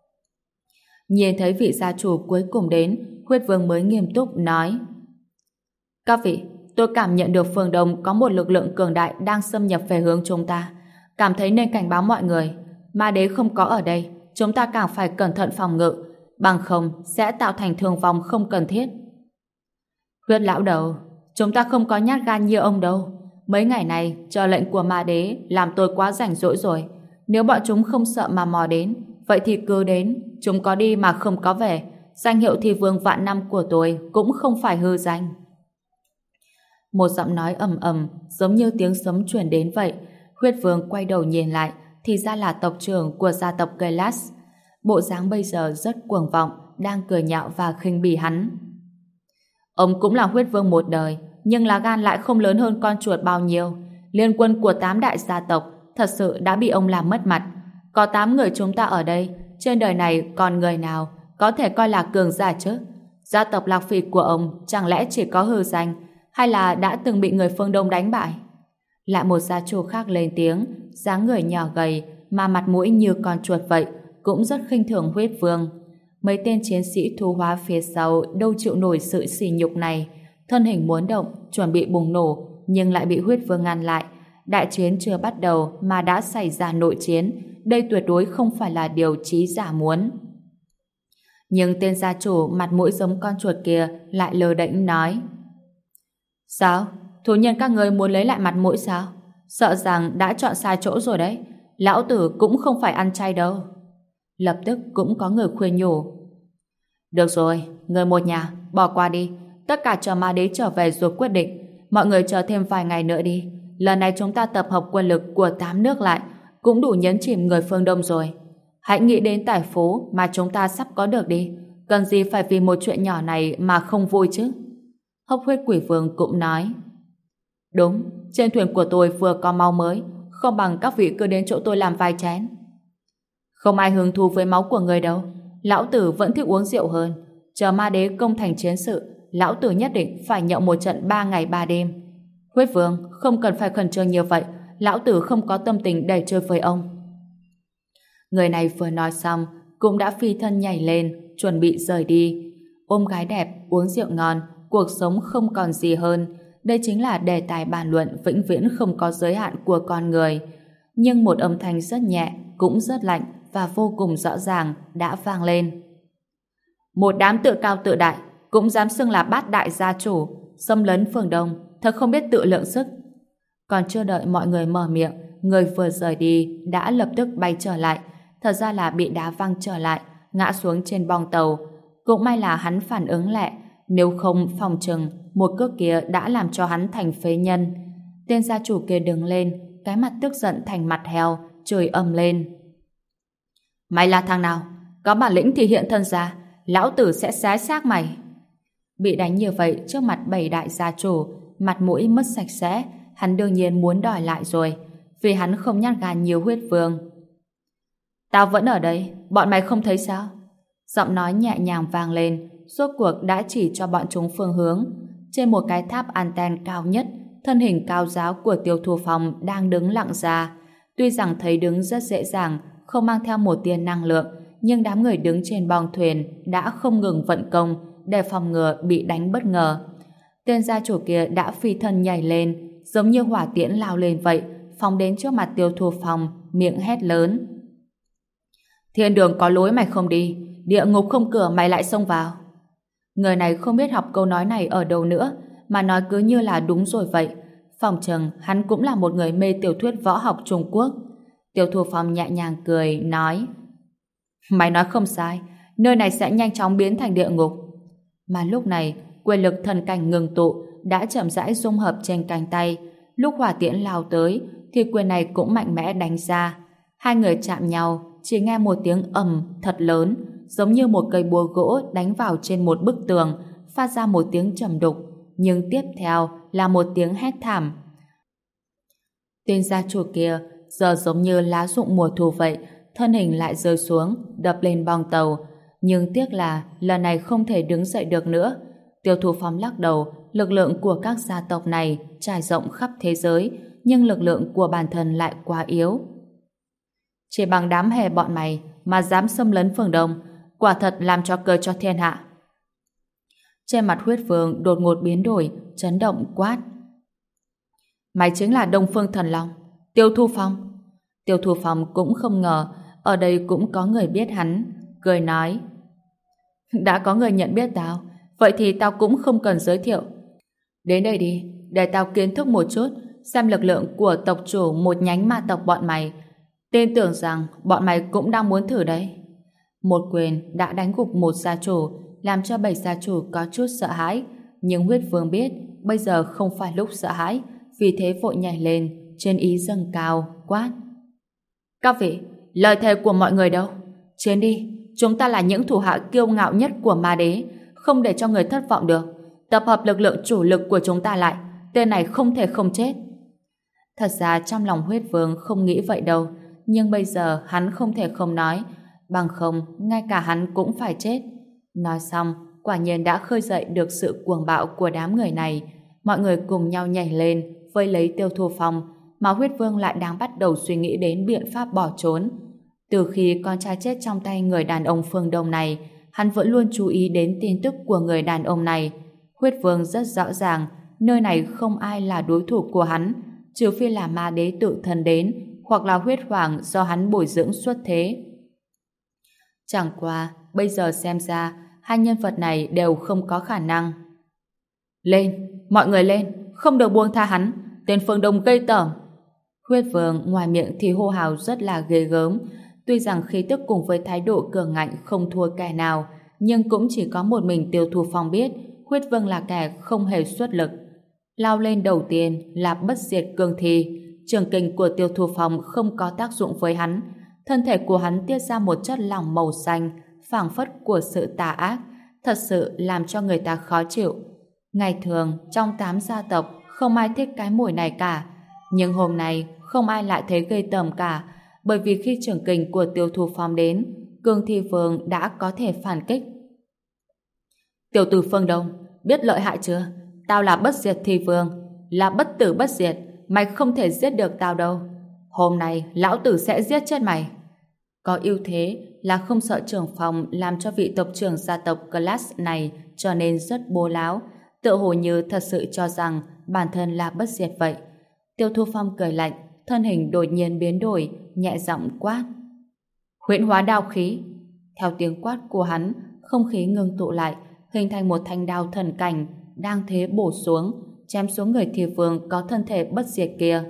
Nhìn thấy vị gia chủ cuối cùng đến, Huyết Vương mới nghiêm túc nói: Các vị, tôi cảm nhận được phương Đông có một lực lượng cường đại đang xâm nhập về hướng chúng ta. Cảm thấy nên cảnh báo mọi người. Ma đế không có ở đây, chúng ta càng phải cẩn thận phòng ngự, bằng không sẽ tạo thành thương vong không cần thiết. Huyết lão đầu, chúng ta không có nhát gan như ông đâu. Mấy ngày này chờ lệnh của ma đế làm tôi quá rảnh rỗi rồi. Nếu bọn chúng không sợ mà mò đến, vậy thì cứ đến. Chúng có đi mà không có về, danh hiệu thì vương vạn năm của tôi cũng không phải hư danh. Một giọng nói ầm ầm giống như tiếng sấm truyền đến vậy. Huyết Vương quay đầu nhìn lại, thì ra là tộc trưởng của gia tộc Kailash. Bộ dáng bây giờ rất cuồng vọng, đang cười nhạo và khinh bỉ hắn. Ông cũng là huyết vương một đời, nhưng lá gan lại không lớn hơn con chuột bao nhiêu. Liên quân của 8 đại gia tộc thật sự đã bị ông làm mất mặt. Có 8 người chúng ta ở đây, trên đời này còn người nào có thể coi là cường giả chứ? Gia tộc Lạc Phỉ của ông chẳng lẽ chỉ có hư danh, hay là đã từng bị người phương Đông đánh bại? Lại một gia chủ khác lên tiếng, dáng người nhỏ gầy mà mặt mũi như con chuột vậy, cũng rất khinh thường huyết vương. Mấy tên chiến sĩ thu hóa phía sau đâu chịu nổi sự sỉ nhục này, thân hình muốn động, chuẩn bị bùng nổ, nhưng lại bị huyết vương ngăn lại. Đại chiến chưa bắt đầu mà đã xảy ra nội chiến, đây tuyệt đối không phải là điều trí giả muốn. Nhưng tên gia chủ mặt mũi giống con chuột kia lại lơ đễnh nói: Sao? Thú nhân các người muốn lấy lại mặt mũi sao? Sợ rằng đã chọn sai chỗ rồi đấy. Lão tử cũng không phải ăn chay đâu. Lập tức cũng có người khuyên nhủ: Được rồi, người một nhà, bỏ qua đi. Tất cả chờ ma đế trở về rồi quyết định. Mọi người chờ thêm vài ngày nữa đi. Lần này chúng ta tập hợp quân lực của 8 nước lại, cũng đủ nhấn chìm người phương Đông rồi. Hãy nghĩ đến tài phú mà chúng ta sắp có được đi. Cần gì phải vì một chuyện nhỏ này mà không vui chứ? Hốc huyết quỷ vương cũng nói: Đúng, trên thuyền của tôi vừa có máu mới, không bằng các vị cứ đến chỗ tôi làm vài chén. Không ai hứng thú với máu của người đâu. Lão tử vẫn thích uống rượu hơn. Chờ ma đế công thành chiến sự, lão tử nhất định phải nhậu một trận 3 ngày 3 đêm. Huyết vương, không cần phải khẩn trương như vậy. Lão tử không có tâm tình để chơi với ông. Người này vừa nói xong cũng đã phi thân nhảy lên, chuẩn bị rời đi. Ôm gái đẹp, uống rượu ngon, cuộc sống không còn gì hơn. Đây chính là đề tài bàn luận vĩnh viễn không có giới hạn của con người. Nhưng một âm thanh rất nhẹ, cũng rất lạnh và vô cùng rõ ràng đã vang lên. Một đám tự cao tự đại cũng dám xưng là bát đại gia chủ, xâm lấn phương Đông, thật không biết tự lượng sức. Còn chưa đợi mọi người mở miệng, người vừa rời đi đã lập tức bay trở lại. Thật ra là bị đá văng trở lại, ngã xuống trên bong tàu. Cũng may là hắn phản ứng lẹ, nếu không phòng chừng một cước kia đã làm cho hắn thành phế nhân. Tên gia chủ kia đứng lên, cái mặt tức giận thành mặt heo, chửi ầm lên: Mày là thằng nào? Có bản lĩnh thì hiện thân ra, lão tử sẽ xé xác mày. Bị đánh như vậy trước mặt 7 đại gia chủ, mặt mũi mất sạch sẽ, hắn đương nhiên muốn đòi lại rồi, vì hắn không nhát gan nhiều huyết vương. Tao vẫn ở đây, bọn mày không thấy sao? Giọng nói nhẹ nhàng vang lên, rốt cuộc đã chỉ cho bọn chúng phương hướng. Trên một cái tháp anten cao nhất, thân hình cao giáo của Tiêu Thu Phong đang đứng lặng ra. Tuy rằng thấy đứng rất dễ dàng, không mang theo một tia năng lượng, nhưng đám người đứng trên bong thuyền đã không ngừng vận công để phòng ngừa bị đánh bất ngờ. Tên gia chủ kia đã phi thân nhảy lên, giống như hỏa tiễn lao lên vậy, phóng đến trước mặt Tiêu Thu Phong, miệng hét lớn: Thiên đường có lối mày không đi, địa ngục không cửa mày lại xông vào. Người này không biết học câu nói này ở đâu nữa, mà nói cứ như là đúng rồi vậy. Phòng chừng hắn cũng là một người mê tiểu thuyết võ học Trung Quốc. Tiêu Thu Phong nhẹ nhàng cười, nói: Mày nói không sai, nơi này sẽ nhanh chóng biến thành địa ngục. Mà lúc này, quyền lực thần cảnh ngừng tụ đã chậm rãi dung hợp trên cánh tay. Lúc hỏa tiễn lao tới, thì quyền này cũng mạnh mẽ đánh ra. Hai người chạm nhau, chỉ nghe một tiếng ầm thật lớn, giống như một cây búa gỗ đánh vào trên một bức tường, phát ra một tiếng trầm đục, nhưng tiếp theo là một tiếng hét thảm. Tên gia chủ kia giờ giống như lá rụng mùa thu vậy, thân hình lại rơi xuống, đập lên bong tàu. Nhưng tiếc là lần này không thể đứng dậy được nữa. Tiêu Thu Phong lắc đầu, lực lượng của các gia tộc này trải rộng khắp thế giới, nhưng lực lượng của bản thân lại quá yếu. Chỉ bằng đám hề bọn mày mà dám xâm lấn phương Đông, quả thật làm cho cười cho thiên hạ. Trên mặt huyết vương đột ngột biến đổi, chấn động quát: Mày chính là Đông Phương Thần Long, Tiêu Thu Phong. Tiêu Thu Phong cũng không ngờ ở đây cũng có người biết hắn, cười nói: Đã có người nhận biết tao, vậy thì tao cũng không cần giới thiệu. Đến đây đi, để tao kiến thức một chút, xem lực lượng của tộc chủ một nhánh ma tộc bọn mày. Tin tưởng rằng bọn mày cũng đang muốn thử đấy. Một quyền đã đánh gục một gia chủ, làm cho 7 gia chủ có chút sợ hãi. Nhưng huyết vương biết bây giờ không phải lúc sợ hãi, vì thế vội nhảy lên, trên ý dâng cao, quát: Các vị, lời thề của mọi người đâu? Chiến đi, chúng ta là những thủ hạ kiêu ngạo nhất của ma đế, không để cho người thất vọng được. Tập hợp lực lượng chủ lực của chúng ta lại, tên này không thể không chết. Thật ra trong lòng Huyết Vương không nghĩ vậy đâu, nhưng bây giờ hắn không thể không nói, bằng không ngay cả hắn cũng phải chết. Nói xong, quả nhiên đã khơi dậy được sự cuồng bạo của đám người này. Mọi người cùng nhau nhảy lên, vây lấy Tiêu Thu Phong, mà Huyết Vương lại đang bắt đầu suy nghĩ đến biện pháp bỏ trốn. Từ khi con trai chết trong tay người đàn ông phương Đông này, hắn vẫn luôn chú ý đến tin tức của người đàn ông này. Huyết Vương rất rõ ràng, nơi này không ai là đối thủ của hắn, trừ phi là ma đế tự thân đến, hoặc là huyết hoàng do hắn bồi dưỡng xuất thế. Chẳng qua, bây giờ xem ra, hai nhân vật này đều không có khả năng. Lên, mọi người lên, không được buông tha hắn, tên phương Đông gây tởm. Huyết Vương ngoài miệng thì hô hào rất là ghê gớm, tuy rằng khí tức cùng với thái độ cường ngạnh không thua kẻ nào, nhưng cũng chỉ có một mình Tiêu Thu Phong biết Huyết Vương là kẻ không hề xuất lực. Lao lên đầu tiên là bất diệt cương thi, trường kình của Tiêu Thu Phong không có tác dụng với hắn, thân thể của hắn tiết ra một chất lỏng màu xanh, phảng phất của sự tà ác, thật sự làm cho người ta khó chịu. Ngày thường, trong 8 gia tộc, không ai thích cái mùi này cả, nhưng hôm nay không ai lại thấy gây tởm cả, bởi vì khi trường kình của Tiêu Thu Phong đến, Cương Thi Vương đã có thể phản kích. Tiểu tử phương Đông, biết lợi hại chưa? Tao là bất diệt thi vương, là bất tử bất diệt, mày không thể giết được tao đâu. Hôm nay, lão tử sẽ giết chết mày. Có ưu thế là không sợ trưởng phòng làm cho vị tộc trưởng gia tộc Glass này trở nên rất bố láo, tựa hồ như thật sự cho rằng bản thân là bất diệt vậy. Tiêu Thu Phong cười lạnh, thân hình đột nhiên biến đổi, nhẹ giọng quát. Huyễn hóa đao khí. Theo tiếng quát của hắn, không khí ngưng tụ lại, hình thành một thanh đao thần cảnh, đang thế bổ xuống, chém xuống người thi vương có thân thể bất diệt kia.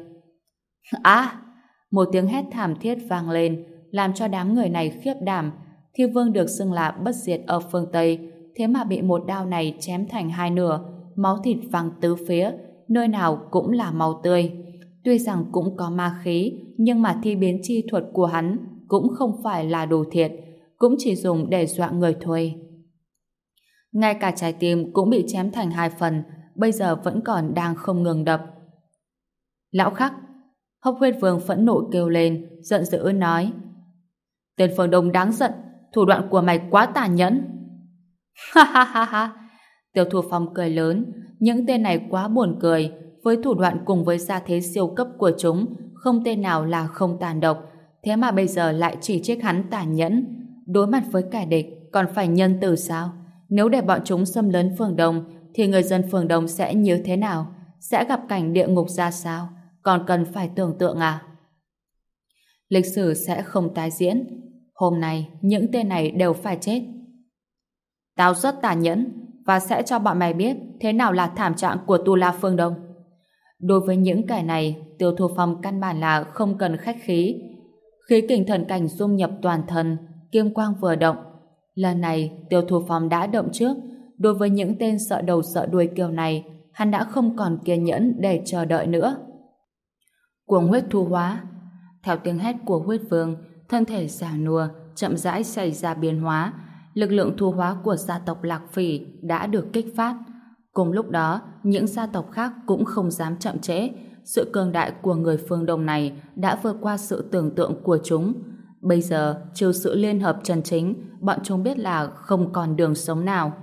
Một tiếng hét thảm thiết vang lên, làm cho đám người này khiếp đảm. Thi vương được xưng là bất diệt ở phương Tây, thế mà bị một đao này chém thành hai nửa, máu thịt văng tứ phía, nơi nào cũng là máu tươi. Tuy rằng cũng có ma khí, nhưng mà thi biến chi thuật của hắn cũng không phải là đồ thiệt, cũng chỉ dùng để dọa người thôi. Ngay cả trái tim cũng bị chém thành hai phần, bây giờ vẫn còn đang không ngừng đập. Lão Khắc! Hốc Huyết Vương phẫn nộ kêu lên, giận dữ nói. Tên phương Đông đáng giận, thủ đoạn của mày quá tàn nhẫn. Ha ha ha ha! Tiêu Thu Phong cười lớn, những tên này quá buồn cười, với thủ đoạn cùng với gia thế siêu cấp của chúng, không tên nào là không tàn độc, thế mà bây giờ lại chỉ trích hắn tàn nhẫn. Đối mặt với kẻ địch, còn phải nhân từ sao? Nếu để bọn chúng xâm lấn phường Đông, thì người dân phường Đông sẽ như thế nào? Sẽ gặp cảnh địa ngục ra sao? Còn cần phải tưởng tượng à? Lịch sử sẽ không tái diễn. Hôm nay, những tên này đều phải chết. Tao rất tàn nhẫn, và sẽ cho bọn mày biết thế nào là thảm trạng của Tu La Phương Đông. Đối với những kẻ này, Tiêu Thu Phong căn bản là không cần khách khí. Khí kình thần cảnh dung nhập toàn thân, kim quang vừa động. Lần này, Tiêu Thu Phong đã động trước. Đối với những tên sợ đầu sợ đuôi kiểu này, hắn đã không còn kiên nhẫn để chờ đợi nữa. Cuồng huyết thu hóa. Theo tiếng hét của Huyết Vương, thân thể già nua, chậm rãi xảy ra biến hóa. Lực lượng thu hóa của gia tộc Lạc Phỉ đã được kích phát. Cùng lúc đó, những gia tộc khác cũng không dám chậm trễ. Sự cường đại của người phương Đông này đã vượt qua sự tưởng tượng của chúng. Bây giờ, trừ sự liên hợp chân chính, bọn chúng biết là không còn đường sống nào.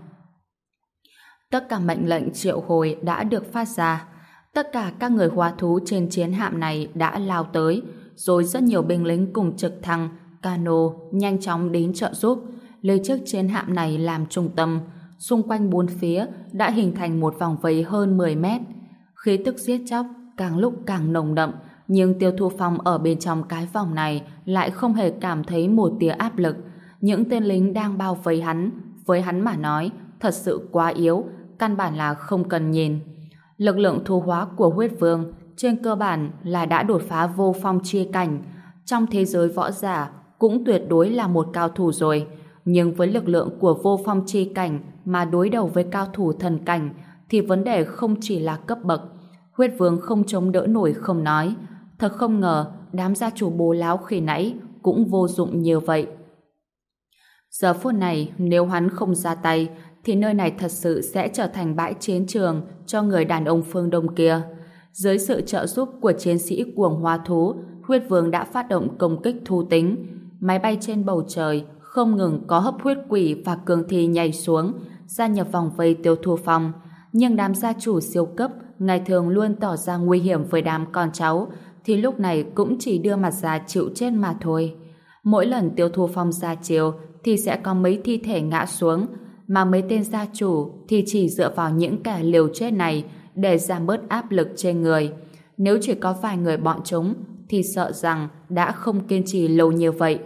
Tất cả mệnh lệnh triệu hồi đã được phát ra. Tất cả các người hóa thú trên chiến hạm này đã lao tới, rồi rất nhiều binh lính cùng trực thăng, cano nhanh chóng đến trợ giúp, lấy chiếc chiến hạm này làm trung tâm. Xung quanh bốn phía đã hình thành một vòng vây hơn 10 mét. Khí tức giết chóc càng lúc càng nồng đậm, nhưng Tiêu Thu Phong ở bên trong cái vòng này lại không hề cảm thấy một tia áp lực. Những tên lính đang bao vây hắn, với hắn mà nói, thật sự quá yếu, căn bản là không cần nhìn. Lực lượng thu hóa của Huyết Vương trên cơ bản là đã đột phá vô phong chi cảnh. Trong thế giới võ giả cũng tuyệt đối là một cao thủ rồi. Nhưng với lực lượng của vô phong chi cảnh mà đối đầu với cao thủ thần cảnh thì vấn đề không chỉ là cấp bậc. Huyết Vương không chống đỡ nổi không nói. Thật không ngờ đám gia chủ bố láo khi nãy cũng vô dụng như vậy. Giờ phút này nếu hắn không ra tay thì nơi này thật sự sẽ trở thành bãi chiến trường cho người đàn ông phương Đông kia. Dưới sự trợ giúp của chiến sĩ cuồng hoa thú, huyết vương đã phát động công kích thú tính. Máy bay trên bầu trời không ngừng có hấp huyết quỷ và cường thi nhảy xuống, gia nhập vòng vây Tiêu Thu Phong. Nhưng đám gia chủ siêu cấp ngày thường luôn tỏ ra nguy hiểm với đám con cháu, thì lúc này cũng chỉ đưa mặt ra chịu chết mà thôi. Mỗi lần Tiêu Thu Phong ra chiều thì sẽ có mấy thi thể ngã xuống, mà mấy tên gia chủ thì chỉ dựa vào những kẻ liều chết này để giảm bớt áp lực trên người. Nếu chỉ có vài người bọn chúng thì sợ rằng đã không kiên trì lâu như vậy.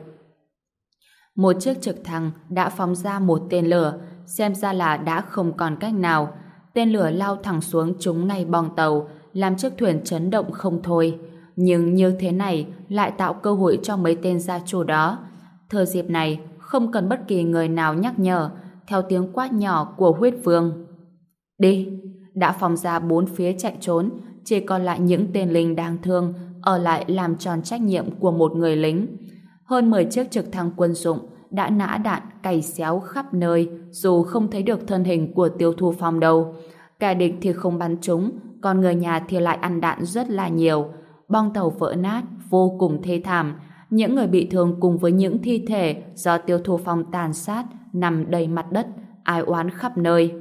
Một chiếc trực thăng đã phóng ra một tên lửa, xem ra là đã không còn cách nào. Tên lửa lao thẳng xuống trúng ngay bong tàu, làm chiếc thuyền chấn động không thôi. Nhưng như thế này lại tạo cơ hội cho mấy tên gia chủ đó. Thừa dịp này, không cần bất kỳ người nào nhắc nhở, theo tiếng quát nhỏ của huyết vương. Đi! Đã phóng ra bốn phía chạy trốn, chỉ còn lại những tên lính đáng thương ở lại làm tròn trách nhiệm của một người lính. Hơn 10 chiếc trực thăng quân dụng đã nã đạn cày xéo khắp nơi, dù không thấy được thân hình của Tiêu Thu Phong đâu. Kẻ địch thì không bắn trúng, còn người nhà thì lại ăn đạn rất là nhiều. Bong tàu vỡ nát, vô cùng thê thảm. Những người bị thương cùng với những thi thể do Tiêu Thu Phong tàn sát nằm đầy mặt đất, ai oán khắp nơi.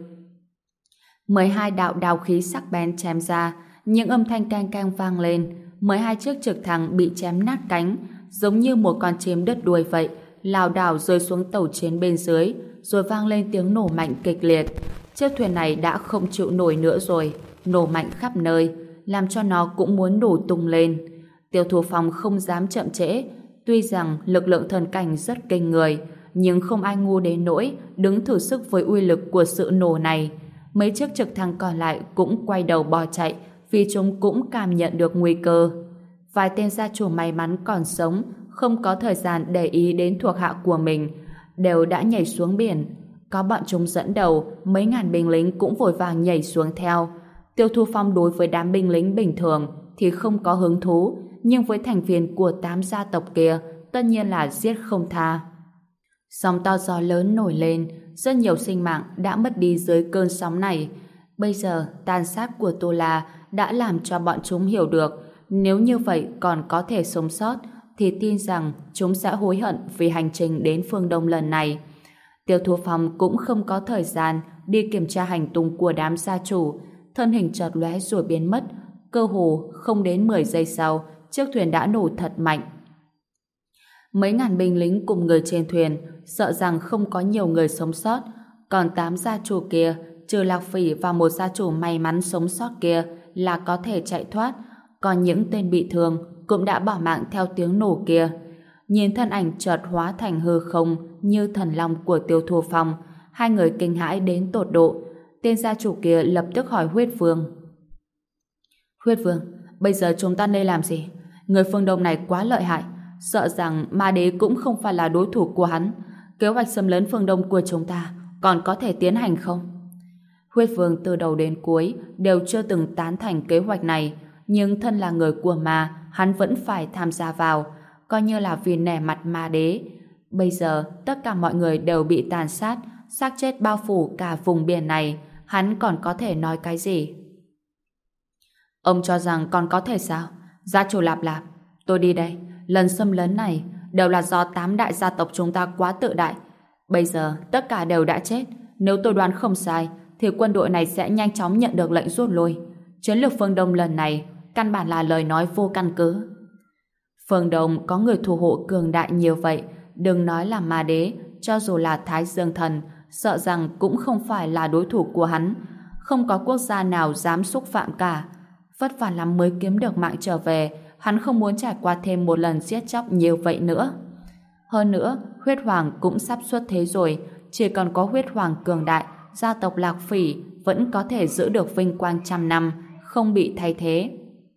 12 đạo đao khí sắc bén chém ra, những âm thanh cang cang vang lên. 12 chiếc trực thăng bị chém nát cánh, giống như một con chim đứt đuôi vậy, lảo đảo rơi xuống tàu chiến bên dưới, rồi vang lên tiếng nổ mạnh kịch liệt. Chiếc thuyền này đã không chịu nổi nữa rồi, nổ mạnh khắp nơi, làm cho nó cũng muốn nổ tung lên. Tiêu Thu Phong không dám chậm trễ, tuy rằng lực lượng thần cảnh rất kinh người, nhưng không ai ngu đến nỗi đứng thử sức với uy lực của sự nổ này. Mấy chiếc trực thăng còn lại cũng quay đầu bỏ chạy, vì chúng cũng cảm nhận được nguy cơ. Vài tên gia chủ may mắn còn sống, không có thời gian để ý đến thuộc hạ của mình, đều đã nhảy xuống biển. Có bọn chúng dẫn đầu, mấy ngàn binh lính cũng vội vàng nhảy xuống theo. Tiêu Thu Phong đối với đám binh lính bình thường thì không có hứng thú, nhưng với thành viên của 8 gia tộc kia, tất nhiên là giết không tha. Sóng to gió lớn nổi lên, rất nhiều sinh mạng đã mất đi dưới cơn sóng này. Bây giờ, tàn sát của Tô La đã làm cho bọn chúng hiểu được, nếu như vậy còn có thể sống sót, thì tin rằng chúng sẽ hối hận vì hành trình đến phương Đông lần này. Tiêu Thu Phong cũng không có thời gian đi kiểm tra hành tung của đám gia chủ, thân hình chợt lóe rồi biến mất, cơ hồ không đến 10 giây sau, chiếc thuyền đã nổ thật mạnh. Mấy ngàn binh lính cùng người trên thuyền sợ rằng không có nhiều người sống sót, còn 8 gia chủ kia, trừ Lạc Phỉ và một gia chủ may mắn sống sót kia là có thể chạy thoát, còn những tên bị thương cũng đã bỏ mạng theo tiếng nổ kia. Nhìn thân ảnh chợt hóa thành hư không như thần long của Tiêu Thu Phong, hai người kinh hãi đến tột độ. Tên gia chủ kia lập tức hỏi Huyết Vương. Huyết Vương, bây giờ chúng ta nên làm gì? Người phương Đông này quá lợi hại, sợ rằng Ma Đế cũng không phải là đối thủ của hắn. Kế hoạch xâm lấn phương Đông của chúng ta còn có thể tiến hành không? Huyết Vương từ đầu đến cuối đều chưa từng tán thành kế hoạch này, nhưng thân là người của Ma, hắn vẫn phải tham gia vào, coi như là vì nể mặt Ma Đế. Bây giờ tất cả mọi người đều bị tàn sát, xác chết bao phủ cả vùng biển này, hắn còn có thể nói cái gì? Ông cho rằng còn có thể sao? Gia chủ Lạp Lạp, tôi đi đây. Lần xâm lấn này đều là do 8 đại gia tộc chúng ta quá tự đại. Bây giờ tất cả đều đã chết. Nếu tôi đoán không sai thì quân đội này sẽ nhanh chóng nhận được lệnh rút lui. Chiến lược phương Đông lần này căn bản là lời nói vô căn cứ. Phương Đông có người thủ hộ cường đại nhiều vậy, đừng nói là Ma Đế, cho dù là Thái Dương Thần, sợ rằng cũng không phải là đối thủ của hắn. Không có quốc gia nào dám xúc phạm cả. Vất vả lắm mới kiếm được mạng trở về, hắn không muốn trải qua thêm một lần giết chóc nhiều vậy nữa. Hơn nữa, Huyết Hoàng cũng sắp xuất thế rồi, chỉ còn có Huyết Hoàng cường đại, gia tộc Lạc Phỉ vẫn có thể giữ được vinh quang 100 năm, không bị thay thế.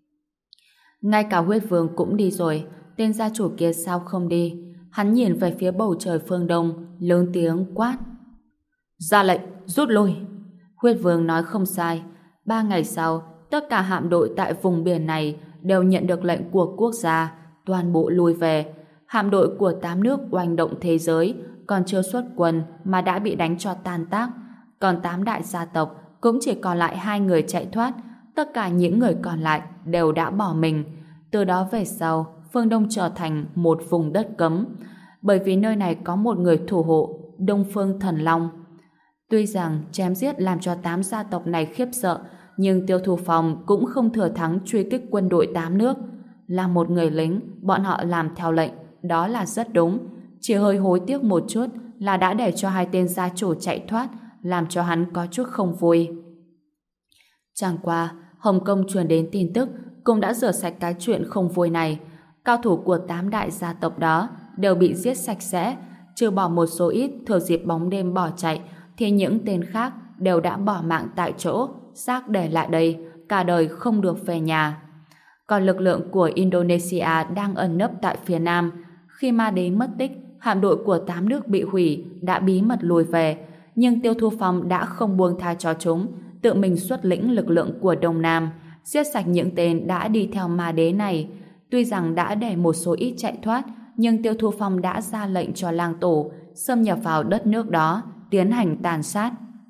Ngay cả Huyết Vương cũng đi rồi, tên gia chủ kia sao không đi? Hắn nhìn về phía bầu trời phương Đông, lớn tiếng quát. Ra lệnh, rút lui. Huyết Vương nói không sai. 3 ngày sau, tất cả hạm đội tại vùng biển này đều nhận được lệnh của quốc gia, toàn bộ lùi về. Hạm đội của 8 nước oanh động thế giới còn chưa xuất quân mà đã bị đánh cho tan tác. còn 8 đại gia tộc cũng chỉ còn lại 2 người chạy thoát, tất cả những người còn lại đều đã bỏ mình. Từ đó về sau, phương Đông trở thành một vùng đất cấm, bởi vì nơi này có một người thủ hộ, Đông Phương Thần Long. Tuy rằng chém giết làm cho 8 gia tộc này khiếp sợ, nhưng Tiêu Thu Phong cũng không thừa thắng truy kích quân đội 8 nước. Là một người lính, bọn họ làm theo lệnh, đó là rất đúng. Chỉ hơi hối tiếc một chút là đã để cho 2 tên gia chủ chạy thoát, làm cho hắn có chút không vui. Chẳng qua, Hồng Kông truyền đến tin tức cũng đã rửa sạch cái chuyện không vui này. Cao thủ của 8 đại gia tộc đó đều bị giết sạch sẽ, trừ bỏ một số ít thừa dịp bóng đêm bỏ chạy, thì những tên khác đều đã bỏ mạng tại chỗ, xác để lại đây, cả đời không được về nhà. Còn lực lượng của Indonesia đang ẩn nấp tại phía nam. Khi Ma Đế mất tích, hạm đội của 8 nước bị hủy, đã bí mật lùi về, nhưng Tiêu Thu Phong đã không buông tha cho chúng, tự mình xuất lĩnh lực lượng của Đông Nam, giết sạch những tên đã đi theo Ma Đế này. Tuy rằng đã để một số ít chạy thoát, nhưng Tiêu Thu Phong đã ra lệnh cho Lang Tổ xâm nhập vào đất nước đó, tiến hành tàn sát.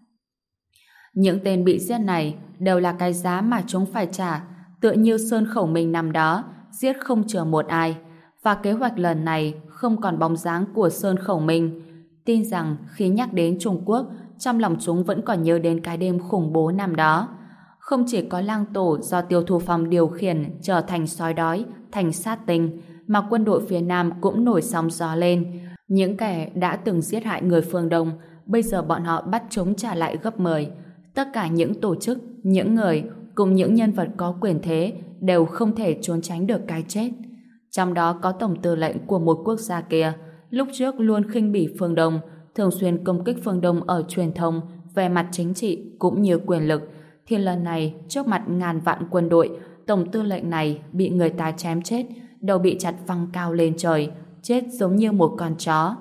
Những tên bị giết này đều là cái giá mà chúng phải trả, tựa như Sơn Khẩu Minh năm đó, giết không chừa một ai. Và kế hoạch lần này không còn bóng dáng của Sơn Khẩu Minh. Tin rằng khi nhắc đến Trung Quốc, trong lòng chúng vẫn còn nhớ đến cái đêm khủng bố năm đó. Không chỉ có Lang Tổ do Tiêu Thu Phong điều khiển trở thành sói đói, thành sát tinh, mà quân đội phía Nam cũng nổi sóng gió lên. Những kẻ đã từng giết hại người phương Đông, bây giờ bọn họ bắt chúng trả lại gấp 10. Tất cả những tổ chức, những người cùng những nhân vật có quyền thế đều không thể trốn tránh được cái chết. Trong đó có tổng tư lệnh của một quốc gia kia, lúc trước luôn khinh bỉ phương Đông, thường xuyên công kích phương Đông ở truyền thông, về mặt chính trị cũng như quyền lực, thì lần này trước mặt ngàn vạn quân đội, tổng tư lệnh này bị người ta chém chết, đầu bị chặt văng cao lên trời, chết giống như một con chó.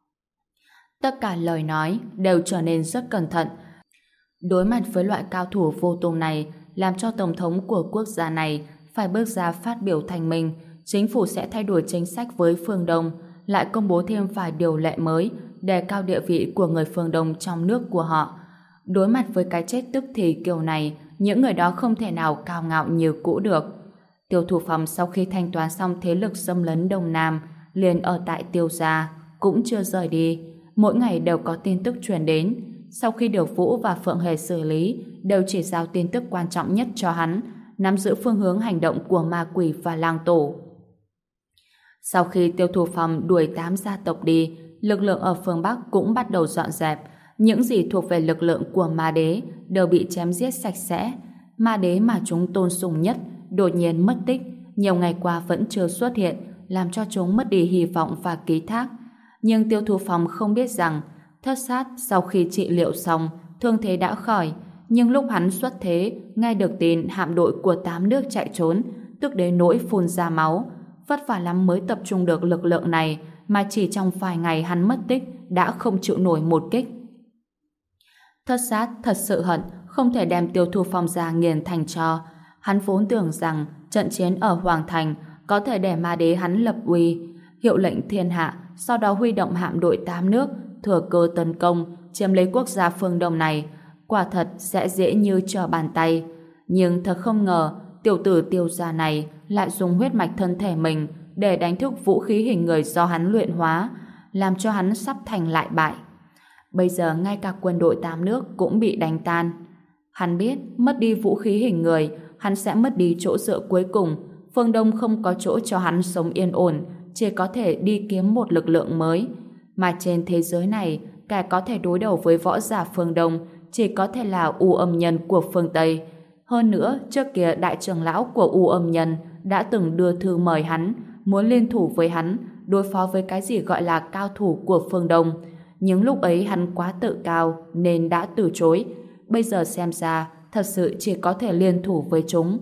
Tất cả lời nói đều trở nên rất cẩn thận. Đối mặt với loại cao thủ vô tung này, làm cho tổng thống của quốc gia này phải bước ra phát biểu thành minh, chính phủ sẽ thay đổi chính sách với phương Đông, lại công bố thêm vài điều lệ mới, đề cao địa vị của người phương Đông trong nước của họ. Đối mặt với cái chết tức thì kiểu này, những người đó không thể nào cao ngạo như cũ được. Tiêu Thu Phong sau khi thanh toán xong thế lực xâm lấn Đông Nam, liền ở tại Tiêu gia, cũng chưa rời đi. Mỗi ngày đều có tin tức truyền đến. Sau khi được Vũ và Phượng Hề xử lý, đều chỉ giao tin tức quan trọng nhất cho hắn, nắm giữ phương hướng hành động của ma quỷ và Lang Tổ. Sau khi Tiêu Thu Phong đuổi 8 gia tộc đi, lực lượng ở phương Bắc cũng bắt đầu dọn dẹp. Những gì thuộc về lực lượng của Ma Đế đều bị chém giết sạch sẽ. Ma Đế mà chúng tôn sùng nhất đột nhiên mất tích, nhiều ngày qua vẫn chưa xuất hiện, làm cho chúng mất đi hy vọng và ký thác. Nhưng Tiêu Thu Phong không biết rằng Thất Sát sau khi trị liệu xong, thương thế đã khỏi, nhưng lúc hắn xuất thế, nghe được tin hạm đội của 8 nước chạy trốn, tức đến nỗi phun ra máu. Vất vả lắm mới tập trung được lực lượng này, mà chỉ trong vài ngày hắn mất tích, đã không chịu nổi một kích. Thất Sát thật sự hận, không thể đem Tiêu Thu Phong ra nghiền thành tro. Hắn vốn tưởng rằng trận chiến ở Hoàng Thành có thể để Ma Đế hắn lập uy, hiệu lệnh thiên hạ, sau đó huy động hạm đội 8 nước, thừa cơ tấn công, chiếm lấy quốc gia phương Đông này, quả thật sẽ dễ như trở bàn tay. Nhưng thật không ngờ, tiểu tử Tiêu gia này lại dùng huyết mạch thân thể mình để đánh thức vũ khí hình người do hắn luyện hóa, làm cho hắn sắp thành lại bại. Bây giờ ngay cả quân đội 8 nước cũng bị đánh tan. Hắn biết, mất đi vũ khí hình người, hắn sẽ mất đi chỗ dựa cuối cùng. Phương Đông không có chỗ cho hắn sống yên ổn, chỉ có thể đi kiếm một lực lượng mới. Mà trên thế giới này, kẻ có thể đối đầu với võ giả phương Đông chỉ có thể là U Âm Nhân của phương Tây. Hơn nữa, trước kia đại trưởng lão của U Âm Nhân đã từng đưa thư mời hắn, muốn liên thủ với hắn, đối phó với cái gì gọi là cao thủ của phương Đông. Nhưng lúc ấy hắn quá tự cao nên đã từ chối. Bây giờ xem ra, thật sự chỉ có thể liên thủ với chúng.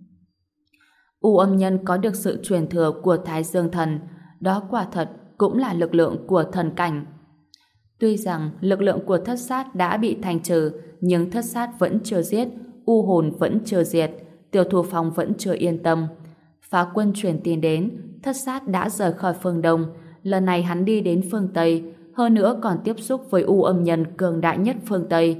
U Âm Nhân có được sự truyền thừa của Thái Dương Thần, đó quả thật cũng là lực lượng của thần cảnh. Tuy rằng lực lượng của Thất Sát đã bị thanh trừ, nhưng Thất Sát vẫn chưa giết, U hồn vẫn chưa diệt, Tiêu Thu Phong vẫn chưa yên tâm. Phá quân truyền tin đến, Thất Sát đã rời khỏi phương Đông, lần này hắn đi đến phương Tây, hơn nữa còn tiếp xúc với U Âm Nhân cường đại nhất phương Tây.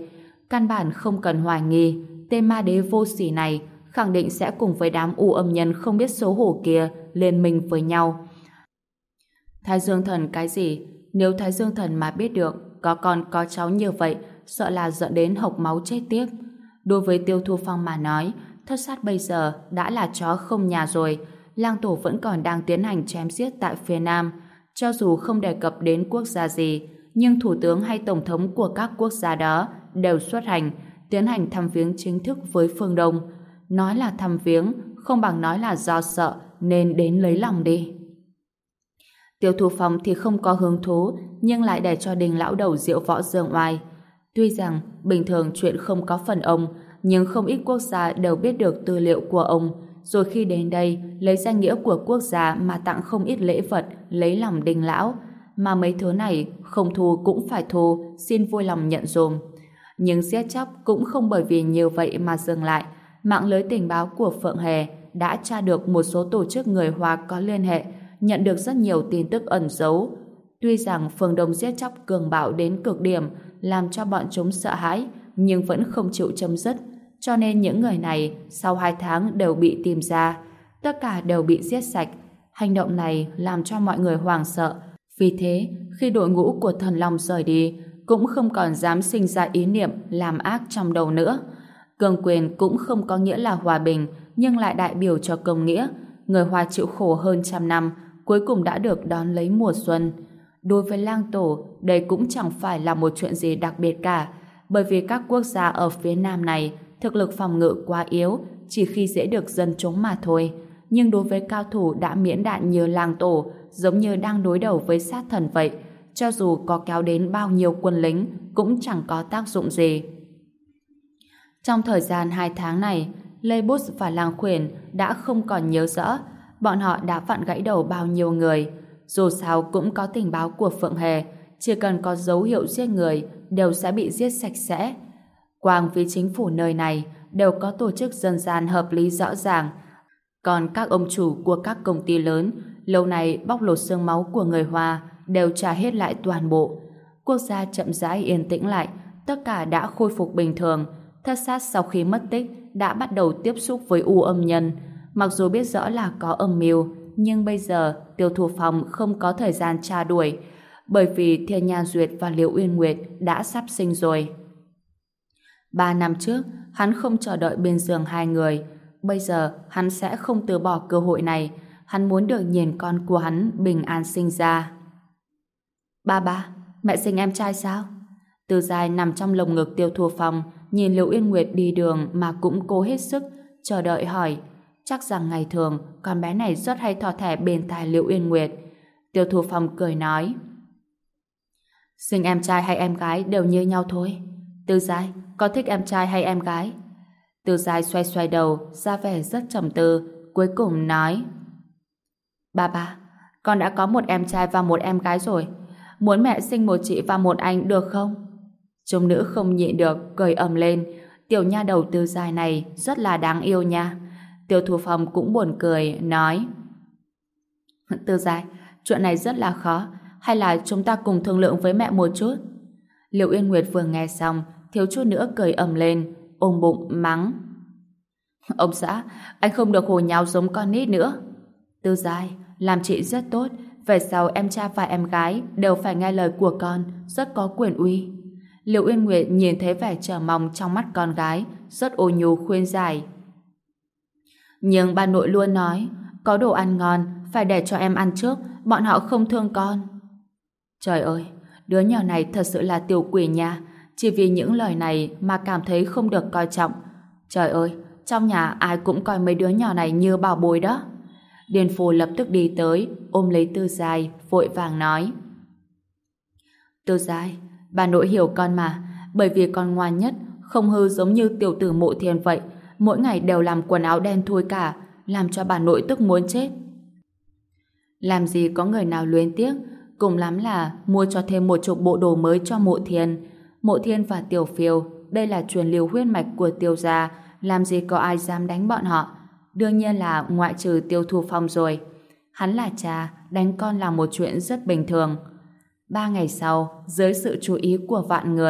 Căn bản không cần hoài nghi, tên ma đế vô sỉ này khẳng định sẽ cùng với đám u âm nhân không biết xấu hổ kia liên minh với nhau. Thái Dương Thần cái gì? Nếu Thái Dương Thần mà biết được có con có cháu như vậy, sợ là dẫn đến hộc máu chết tiếc. Đối với Tiêu Thu Phong mà nói, Thất Sát bây giờ đã là chó không nhà rồi. Lang Tổ vẫn còn đang tiến hành chém giết tại phía Nam. Cho dù không đề cập đến quốc gia gì, nhưng thủ tướng hay tổng thống của các quốc gia đó đều xuất hành, tiến hành thăm viếng chính thức với phương Đông. Nói là thăm viếng, không bằng nói là do sợ nên đến lấy lòng đi. Tiêu Thu Phong thì không có hứng thú, nhưng lại để cho Đình lão đầu diệu võ dương oai. Tuy rằng bình thường chuyện không có phần ông, nhưng không ít quốc gia đều biết được tư liệu của ông, rồi khi đến đây lấy danh nghĩa của quốc gia mà tặng không ít lễ vật lấy lòng Đình lão, mà mấy thứ này không thu cũng phải thu, xin vui lòng nhận dùm. Nhưng giết chóc cũng không bởi vì nhiều vậy mà dừng lại. Mạng lưới tình báo của Phượng Hề đã tra được một số tổ chức người Hoa có liên hệ, nhận được rất nhiều tin tức ẩn giấu. Tuy rằng phương Đông giết chóc cường bạo đến cực điểm, làm cho bọn chúng sợ hãi, nhưng vẫn không chịu chấm dứt. Cho nên những người này sau 2 tháng đều bị tìm ra. Tất cả đều bị giết sạch. Hành động này làm cho mọi người hoảng sợ. Vì thế, khi đội ngũ của Thần Long rời đi, cũng không còn dám sinh ra ý niệm làm ác trong đầu nữa. Cường quyền cũng không có nghĩa là hòa bình, nhưng lại đại biểu cho công nghĩa. Người Hoa chịu khổ hơn 100 năm, cuối cùng đã được đón lấy mùa xuân. Đối với Lang Tổ, đây cũng chẳng phải là một chuyện gì đặc biệt cả, bởi vì các quốc gia ở phía Nam này thực lực phòng ngự quá yếu, chỉ khi dễ được dân chúng mà thôi. Nhưng đối với cao thủ đã miễn đạn như Lang Tổ, giống như đang đối đầu với sát thần vậy, cho dù có kéo đến bao nhiêu quân lính cũng chẳng có tác dụng gì. Trong thời gian 2 tháng này, Lê Bút và Lang Khuyển đã không còn nhớ rõ bọn họ đã vặn gãy đầu bao nhiêu người. Dù sao cũng có tình báo của Phượng Hề, chỉ cần có dấu hiệu giết người đều sẽ bị giết sạch sẽ. Quang vì chính phủ nơi này đều có tổ chức dân gian hợp lý rõ ràng. Còn các ông chủ của các công ty lớn lâu nay bóc lột xương máu của người Hoa đều trả hết lại toàn bộ. Quốc gia chậm rãi yên tĩnh lại, tất cả đã khôi phục bình thường. Thất Sát sau khi mất tích đã bắt đầu tiếp xúc với u âm nhân. Mặc dù biết rõ là có âm mưu, nhưng bây giờ Tiêu Thu Phong không có thời gian tra đuổi, bởi vì Thiên Nha Duyệt và Liễu Uyên Nguyệt đã sắp sinh rồi. 3 năm trước, hắn không chờ đợi bên giường hai người. Bây giờ, hắn sẽ không từ bỏ cơ hội này. Hắn muốn được nhìn con của hắn bình an sinh ra. Ba, mẹ sinh em trai sao? Từ Giai nằm trong lồng ngực Tiêu Thu Phong, nhìn Liễu Uyên Nguyệt đi đường mà cũng cố hết sức, chờ đợi hỏi. Chắc rằng ngày thường, con bé này rất hay thò thẻ bên tai Liễu Uyên Nguyệt. Tiêu Thu Phong cười nói. Sinh em trai hay em gái đều như nhau thôi. Từ Giai, có thích em trai hay em gái? Từ Giai xoay xoay đầu, ra vẻ rất trầm tư, cuối cùng nói. Ba, con đã có một em trai và một em gái rồi. Muốn mẹ sinh một chị và một anh được không? Trung nữ không nhịn được, cười ầm lên. Tiểu nha đầu Từ Giai này rất là đáng yêu nha. Tiêu Thu Phong cũng buồn cười, nói. Từ Giai, chuyện này rất là khó. Hay là chúng ta cùng thương lượng với mẹ một chút? Liễu Uyên Nguyệt vừa nghe xong, thiếu chút nữa cười ầm lên, ôm bụng mắng. Ông xã, anh không được hồ nháo giống con nít nữa. Từ Giai, làm chị rất tốt. Về sau em trai và em gái đều phải nghe lời của con, rất có quyền uy. Liễu Uyên Nguyệt nhìn thấy vẻ chờ mong trong mắt con gái, rất ôn nhu khuyên giải. Nhưng bà nội luôn nói, có đồ ăn ngon, phải để cho em ăn trước, bọn họ không thương con. Trời ơi, đứa nhỏ này thật sự là tiểu quỷ nha, chỉ vì những lời này mà cảm thấy không được coi trọng. Trời ơi, trong nhà ai cũng coi mấy đứa nhỏ này như bảo bối đó. Điền Phù lập tức đi tới, ôm lấy Tư Giai, vội vàng nói. Tư Giai, bà nội hiểu con mà, bởi vì con ngoan nhất, không hư giống như tiểu tử Mộ Thiên vậy, mỗi ngày đều làm quần áo đen thui cả, làm cho bà nội tức muốn chết. Làm gì có người nào luyến tiếc, cùng lắm là mua cho thêm một chục bộ đồ mới cho Mộ Thiên. Mộ Thiên và Tiểu Phiêu, đây là truyền lưu huyết mạch của Tiêu gia, làm gì có ai dám đánh bọn họ. Đương nhiên là ngoại trừ Tiêu Thu Phong rồi. Hắn là cha, đánh con là một chuyện rất bình thường. 3 ngày sau, dưới sự chú ý của vạn người,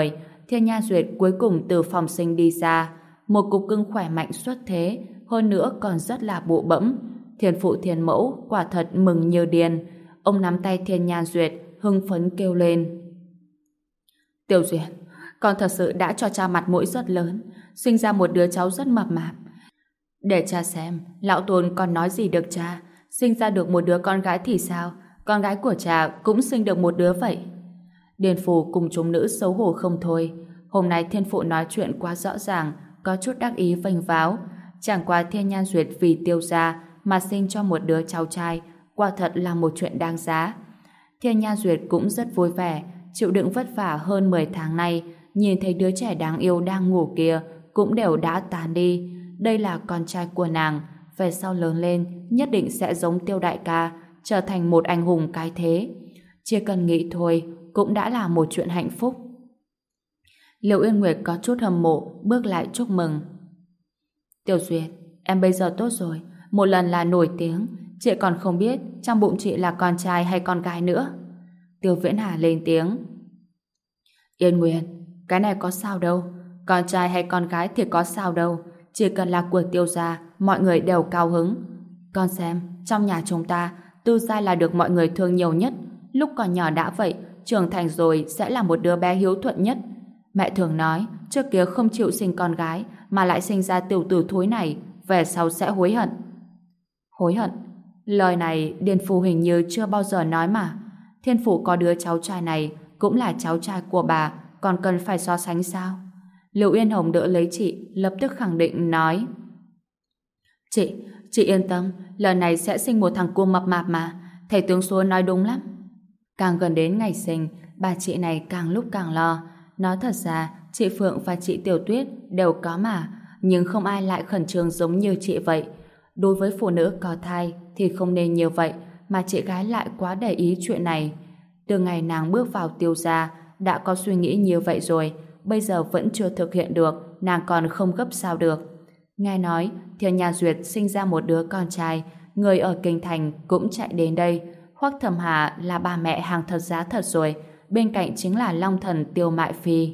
Thiên Nha Duyệt cuối cùng từ phòng sinh đi ra, một cục cưng khỏe mạnh xuất thế, hơn nữa còn rất là bụ bẫm. Thiên phụ thiên mẫu quả thật mừng như điên. Ông nắm tay Thiên Nha Duyệt, hưng phấn kêu lên. Tiểu Duyệt, con thật sự đã cho cha mặt mũi rất lớn, sinh ra một đứa cháu rất mập mạp. Để cha xem, lão Tôn còn nói gì được cha, sinh ra được một đứa con gái thì sao, con gái của cha cũng sinh được một đứa vậy. Điền Phù cùng chúng nữ xấu hổ không thôi. Hôm nay Thiên Phụ nói chuyện quá rõ ràng, có chút đắc ý vênh váo. Chẳng qua Thiên Nhan Duyệt vì Tiêu gia mà sinh cho một đứa cháu trai, quả thật là một chuyện đáng giá. Thiên Nhan Duyệt cũng rất vui vẻ, chịu đựng vất vả hơn 10 tháng nay, nhìn thấy đứa trẻ đáng yêu đang ngủ kia cũng đều đã tàn đi. Đây là con trai của nàng, về sau lớn lên nhất định sẽ giống Tiêu đại ca, trở thành một anh hùng cái thế. Chỉ cần nghĩ thôi cũng đã là một chuyện hạnh phúc. Liệu Yên Nguyệt có chút hâm mộ, bước lại chúc mừng. Tiểu Duyệt, em bây giờ tốt rồi, một lần là nổi tiếng, chị còn không biết trong bụng chị là con trai hay con gái nữa. Tiêu Viễn Hà lên tiếng. Yên Nguyệt, cái này có sao đâu, con trai hay con gái thì có sao đâu, chỉ cần là của Tiêu gia, mọi người đều cao hứng. Con xem, trong nhà chúng ta, Tư gia là được mọi người thương nhiều nhất, lúc còn nhỏ đã vậy, trưởng thành rồi sẽ là một đứa bé hiếu thuận nhất. Mẹ thường nói, trước kia không chịu sinh con gái mà lại sinh ra tiểu tử thối này, về sau sẽ hối hận. Hối hận? Lời này Điền Phù hình như chưa bao giờ nói mà. Thiên Phủ có đứa cháu trai này cũng là cháu trai của bà, còn cần phải so sánh sao? Liệu Yên Hồng đỡ lấy chị, lập tức khẳng định nói. Chị yên tâm, lần này sẽ sinh một thằng cu mập mạp mà, thầy tướng số nói đúng lắm. Càng gần đến ngày sinh, bà chị này càng lúc càng lo. Nói thật ra, chị Phượng và chị Tiểu Tuyết đều có mà, nhưng không ai lại khẩn trương giống như chị vậy. Đối với phụ nữ có thai thì không nên như vậy, mà chị gái lại quá để ý chuyện này. Từ ngày nàng bước vào Tiêu gia, đã có suy nghĩ như vậy rồi, bây giờ vẫn chưa thực hiện được, nàng còn không gấp sao được. Nghe nói, Thiên Nha Duyệt sinh ra một đứa con trai, người ở Kinh Thành cũng chạy đến đây. Hoắc Thẩm Hà là bà mẹ hàng thật giá thật rồi, bên cạnh chính là Long Thần Tiêu Mại Phi.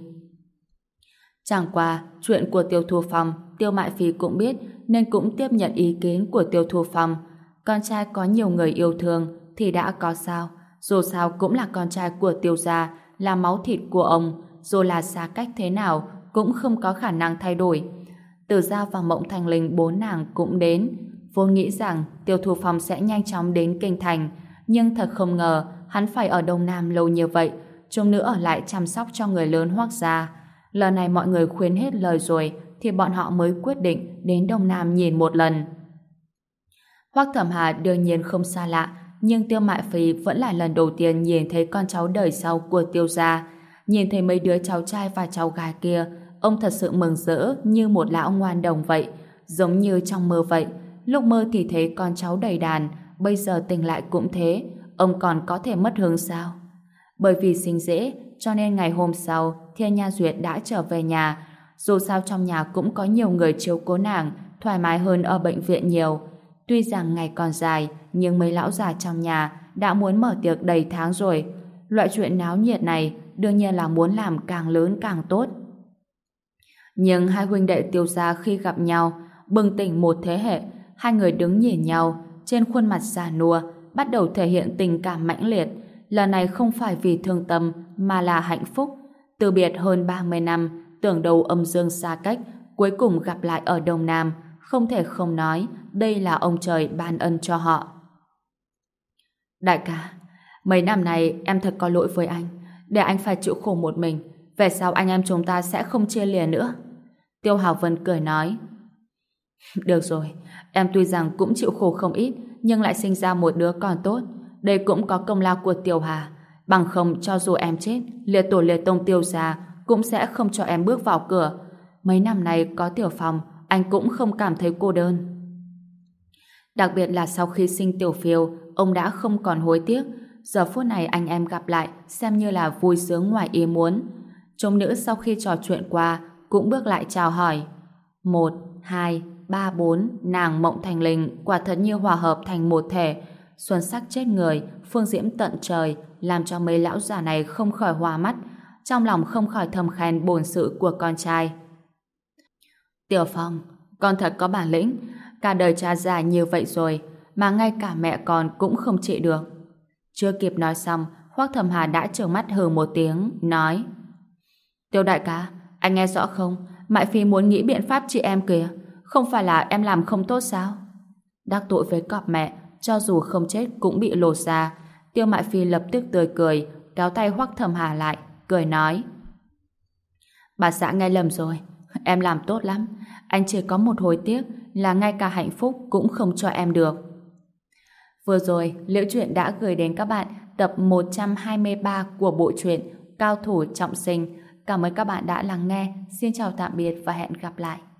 Chẳng qua, chuyện của Tiêu Thu Phong, Tiêu Mại Phi cũng biết, nên cũng tiếp nhận ý kiến của Tiêu Thu Phong. Con trai có nhiều người yêu thương thì đã có sao, dù sao cũng là con trai của Tiêu gia, là máu thịt của ông, dù là xa cách thế nào cũng không có khả năng thay đổi. Từ Giao và Mộng Thanh Linh bốn nàng cũng đến, vốn nghĩ rằng Tiêu Thu Phong sẽ nhanh chóng đến Kinh Thành, nhưng thật không ngờ hắn phải ở Đông Nam lâu như vậy, chúng nữ ở lại chăm sóc cho người lớn Hoắc gia. Lần này mọi người khuyên hết lời rồi thì bọn họ mới quyết định đến Đông Nam nhìn một lần. Hoắc Thẩm Hà đương nhiên không xa lạ, nhưng Tiêu Mại Phi vẫn là lần đầu tiên nhìn thấy con cháu đời sau của Tiêu gia. Nhìn thấy mấy đứa cháu trai và cháu gái kia, ông thật sự mừng rỡ như một lão ngoan đồng vậy, giống như trong mơ vậy. Lúc mơ thì thấy con cháu đầy đàn, bây giờ tỉnh lại cũng thế, ông còn có thể mất hứng sao? Bởi vì sinh dễ, cho nên ngày hôm sau, Thiên Nha Duyệt đã trở về nhà. Dù sao trong nhà cũng có nhiều người chiếu cố nàng, thoải mái hơn ở bệnh viện nhiều. Tuy rằng ngày còn dài, nhưng mấy lão già trong nhà đã muốn mở tiệc đầy tháng rồi. Loại chuyện náo nhiệt này đương nhiên là muốn làm càng lớn càng tốt. Nhưng hai huynh đệ Tiêu gia khi gặp nhau, bừng tỉnh một thế hệ, hai người đứng nhìn nhau, trên khuôn mặt già nua, bắt đầu thể hiện tình cảm mãnh liệt. Lần này không phải vì thương tâm, mà là hạnh phúc. Từ biệt hơn 30 năm, tưởng đầu âm dương xa cách, cuối cùng gặp lại ở Đông Nam, không thể không nói, đây là ông trời ban ân cho họ. Đại ca, mấy năm này em thật có lỗi với anh, để anh phải chịu khổ một mình. Về sau anh em chúng ta sẽ không chia lìa nữa. Tiêu Hào Vân cười nói. Được rồi, em tuy rằng cũng chịu khổ không ít, nhưng lại sinh ra một đứa con tốt. Đây cũng có công lao của Tiêu Hà. Bằng không cho dù em chết, liệt tổ liệt tông Tiêu gia cũng sẽ không cho em bước vào cửa. Mấy năm này có Tiểu Phong, anh cũng không cảm thấy cô đơn. Đặc biệt là sau khi sinh Tiểu Phiêu, ông đã không còn hối tiếc. Giờ phút này anh em gặp lại xem như là vui sướng ngoài ý muốn. Chúng nữ sau khi trò chuyện qua cũng bước lại chào hỏi. 1, 2, 3, 4, nàng Mộng Thành Linh quả thật như hòa hợp thành một thể. Xuân sắc chết người, phương diễm tận trời, làm cho mấy lão già này không khỏi hoa mắt. trong lòng không khỏi thầm khen bổn sự của con trai. Tiểu Phong, con thật có bản lĩnh, cả đời cha già như vậy rồi, mà ngay cả mẹ con cũng không trị được. Chưa kịp nói xong, Hoắc Thầm Hà đã trợn mắt hừ một tiếng, nói: Tiêu đại ca, anh nghe rõ không? Mại Phi muốn nghĩ biện pháp trị em kìa, không phải là em làm không tốt sao? Đắc tội với cọp mẹ, cho dù không chết cũng bị lột ra. Tiêu Mại Phi lập tức tươi cười, kéo tay Hoắc Thầm Hà lại, cười nói: Bà xã nghe lầm rồi, em làm tốt lắm, anh chỉ có một hối tiếc là ngay cả hạnh phúc cũng không cho em được. Vừa rồi, Liễu Chuyện đã gửi đến các bạn tập 123 của bộ truyện Cao thủ trọng sinh. Cảm ơn các bạn đã lắng nghe. Xin chào tạm biệt và hẹn gặp lại.